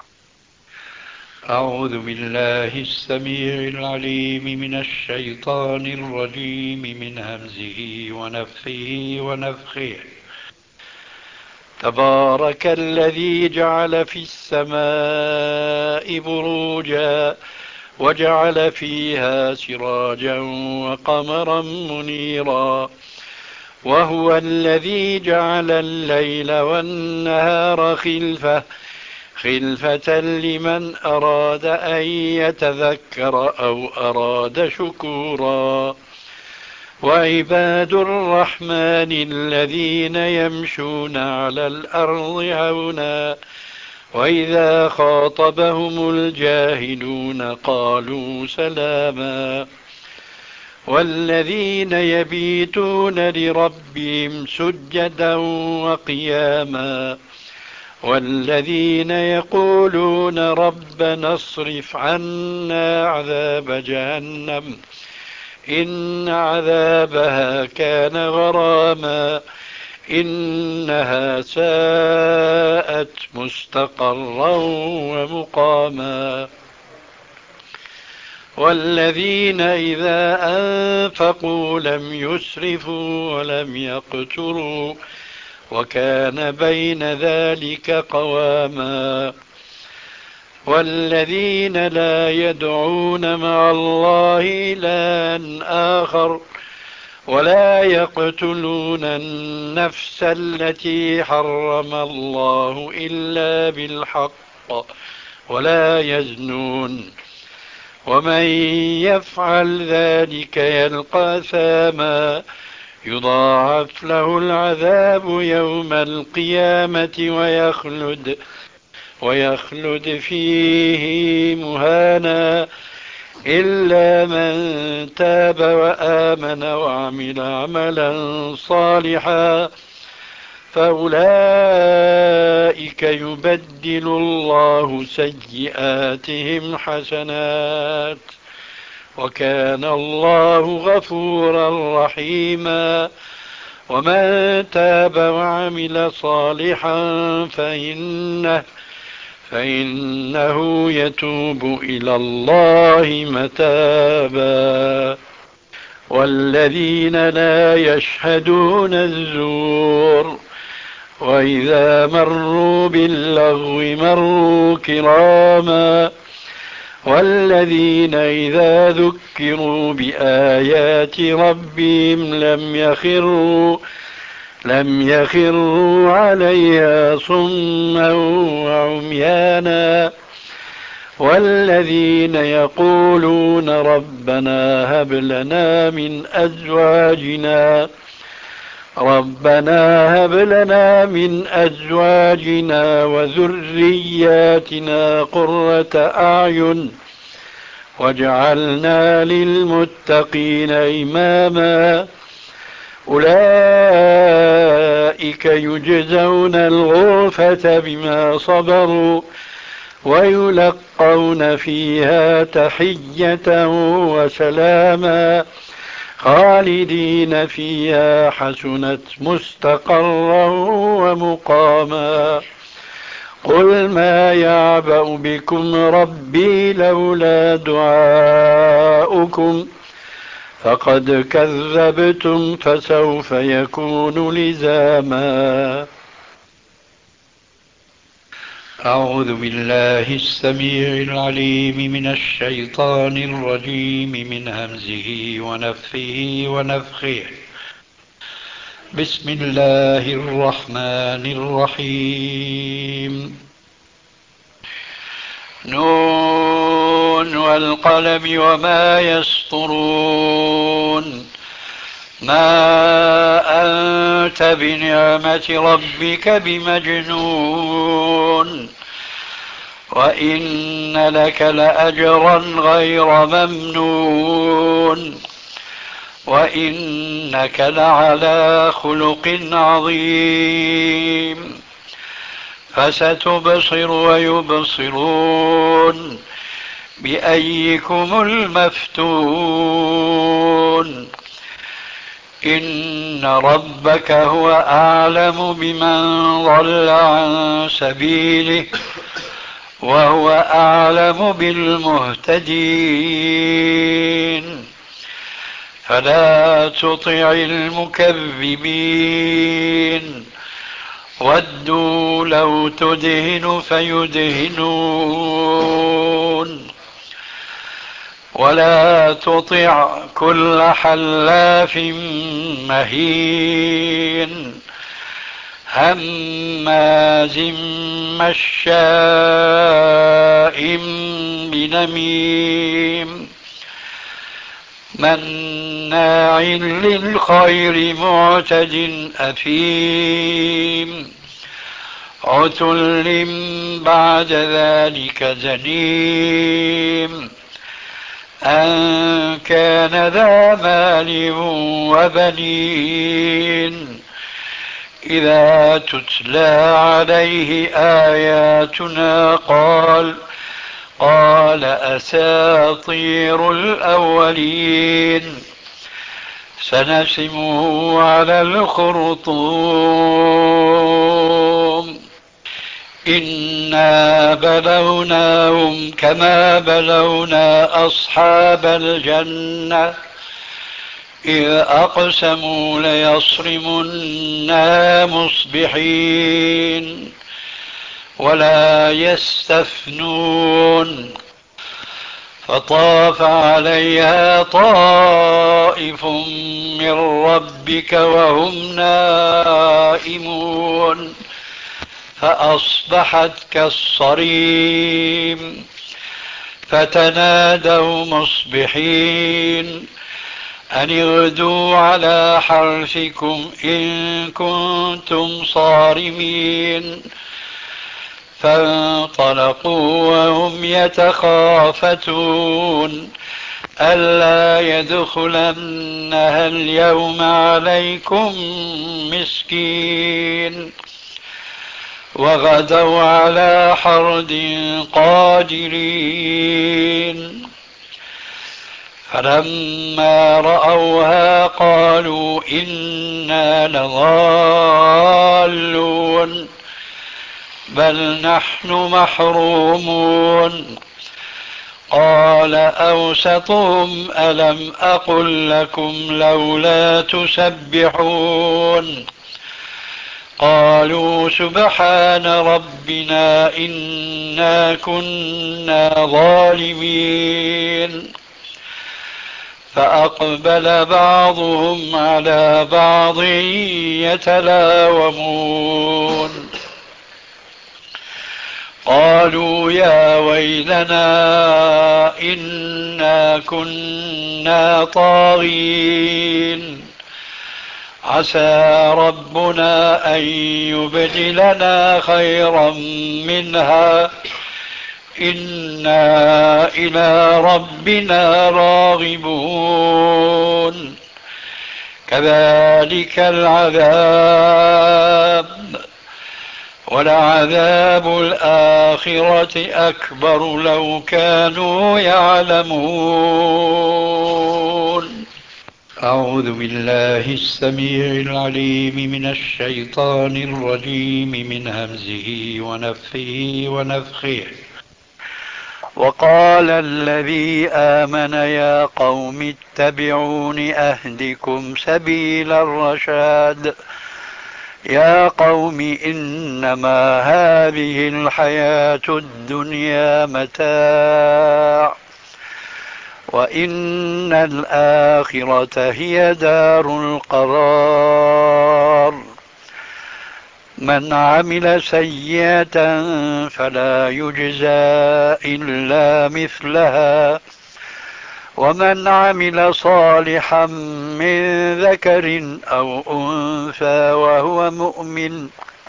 أعوذ بالله السميع العليم من الشيطان الرجيم من همزه ونفخه ونفخه. تبارك الذي جعل في السماء بروجا وجعل فيها سراجا وقمرا منيرا وهو الذي جعل الليل والنهار خلفة لمن أراد أن يتذكر أو أراد شكورا. وعباد الرحمن الذين يمشون على الأرض هونا وإذا خاطبهم الجاهلون قالوا سلاما. والذين يبيتون لربهم سجدا وقياما والذين يقولون ربنا اصرف عنا عذاب جهنم إن عذابها كان غراما إنها ساءت مستقرا ومقاما. والذين إذا أنفقوا لم يسرفوا ولم يقتروا وكان بين ذلك قواما. والذين لا يدعون مع الله إلها آخر ولا يقتلون النفس التي حرم الله إلا بالحق ولا يزنون ومن يفعل ذلك يلقى ثاما يضاعف له العذاب يوم القيامة ويخلد فيه مهانا إلا من تاب وآمن وعمل عملا صالحا فأولئك يبدل الله سيئاتهم حسنات وكان الله غفورا رحيما ومن تاب وعمل صالحا فإنه يتوب إلى الله متابا والذين لا يشهدون الزور وإذا مروا باللغو مروا كراما والذين إذا ذكروا بآيات ربهم لم يخروا عليها صما وعميانا والذين يقولون ربنا هب لنا من أزواجنا وذرياتنا قرة أعين واجعلنا للمتقين إماما أولئك يجزون الغرفة بما صبروا ويلقون فيها تحية وسلاما خالدين فيها حسنت مستقرا ومقاما قل ما يعبأ بكم ربي لولا دعاؤكم فقد كذبتم فسوف يكون لزاما أعوذ بالله السميع العليم من الشيطان الرجيم من همزه ونفخه ونفخه بسم الله الرحمن الرحيم نون والقلم وما يسطرون ما أنت بنعمة ربك بمجنون وإن لك لأجرا غير ممنون وإنك لعلى خلق عظيم فستبصر ويبصرون بأيكم المفتون إن ربك هو أعلم بمن ضل عن سبيله وهو أعلم بالمهتدين فلا تطع المكذبين ودوا لو تدهن فيدهنون ولا تطع كل حلاف مهين هماز مشاء بنميم مناع للخير معتد أثيم عتل بعد ذلك زنيم أن كان ذا مال وبنين إذا تتلى عليه آياتنا قال أساطير الأولين سنسمه على الخرطوم إنا بلوناهم كما بلونا أصحاب الجنة إذ أقسموا ليصرمنها مصبحين ولا يستثنون فطاف عليها طائف من ربك وهم نائمون فأصبحت كالصريم فتنادوا مصبحين أن اغدوا على حرثكم إن كنتم صارمين. فانطلقوا وهم يتخافتون ألا يدخلنها اليوم عليكم مسكين. وغدوا على حرد قادرين. فلما رأوها قالوا إنا لضالون بل نحن محرومون. قال أوسطهم ألم أقل لكم لولا تسبحون. قالوا سبحان ربنا إنا كنا ظالمين. فأقبل بعضهم على بعض يتلاومون. قالوا يا ويلنا إنا كنا طاغين عسى ربنا أن يبدلنا خيرا منها إنا إلى ربنا راغبون. كذلك العذاب ولعذاب الآخرة أكبر لو كانوا يعلمون. أعوذ بالله السميع العليم من الشيطان الرجيم من همزه ونفخه ونفخه. وقال الذي آمن يا قوم اتبعون أهدكم سبيل الرشاد. يا قوم إنما هذه الحياة الدنيا متاع وإن الآخرة هي دار القرار. من عمل سيئة فلا يجزى إلا مثلها ومن عمل صالحا من ذكر أو أنثى وهو مؤمن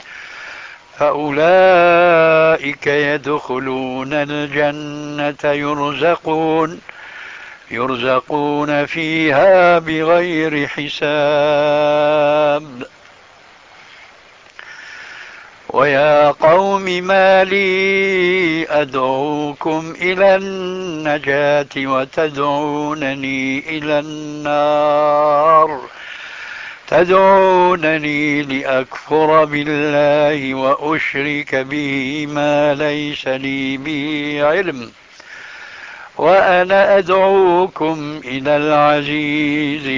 فأولئك يدخلون الجنة يرزقون فيها بغير حساب. ويا قوم ما لي أدعوكم إلى النجاة وتدعونني إلى النار. تدعونني لأكفر بالله وأشرك به ما ليس لي به علم وأنا أدعوكم إلى العزيز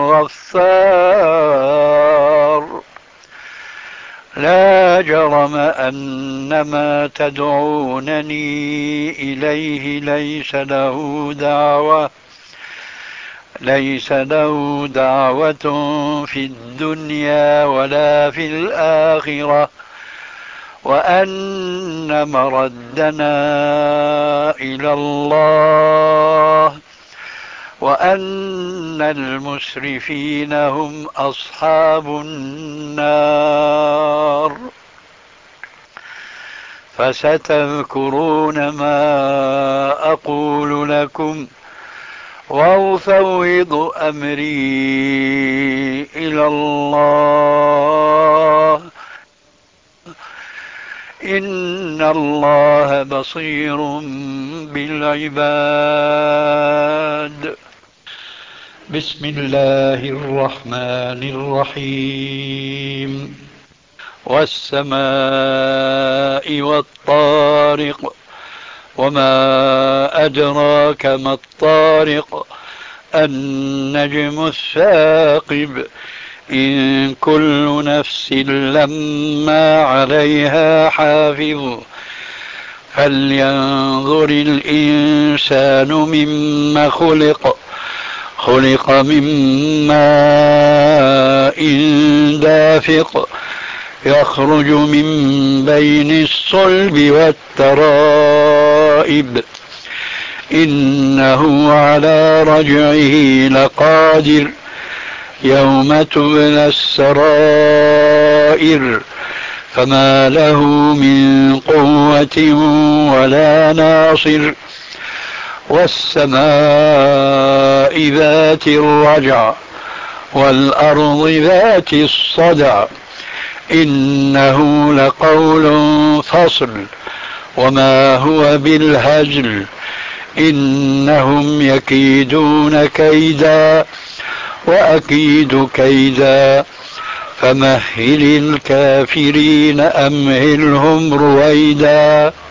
الغفار. لا جرم أن ما تدعونني إليه ليس له دعوة في الدنيا ولا في الآخرة وأن مردنا إلى الله وأن المسرفين هم أصحاب النار. فستذكرون ما أقول لكم وأفوض أمري إلى الله إن الله بصير بالعباد. بسم الله الرحمن الرحيم. والسماء والطارق وما أدراك ما الطارق النجم الثاقب إن كل نفس لما عليها حافظ فلينظر الإنسان مما خلق من ماء دافق يخرج من بين الصلب والترائب إنه على رجعه لقادر يوم تبلى السرائر فما له من قوة ولا ناصر والسماء ذات الرجع والأرض ذات الصدع إنه لقول فصل وما هو بالهزل إنهم يكيدون كيدا وأكيد كيدا فمهل الكافرين أمهلهم رويدا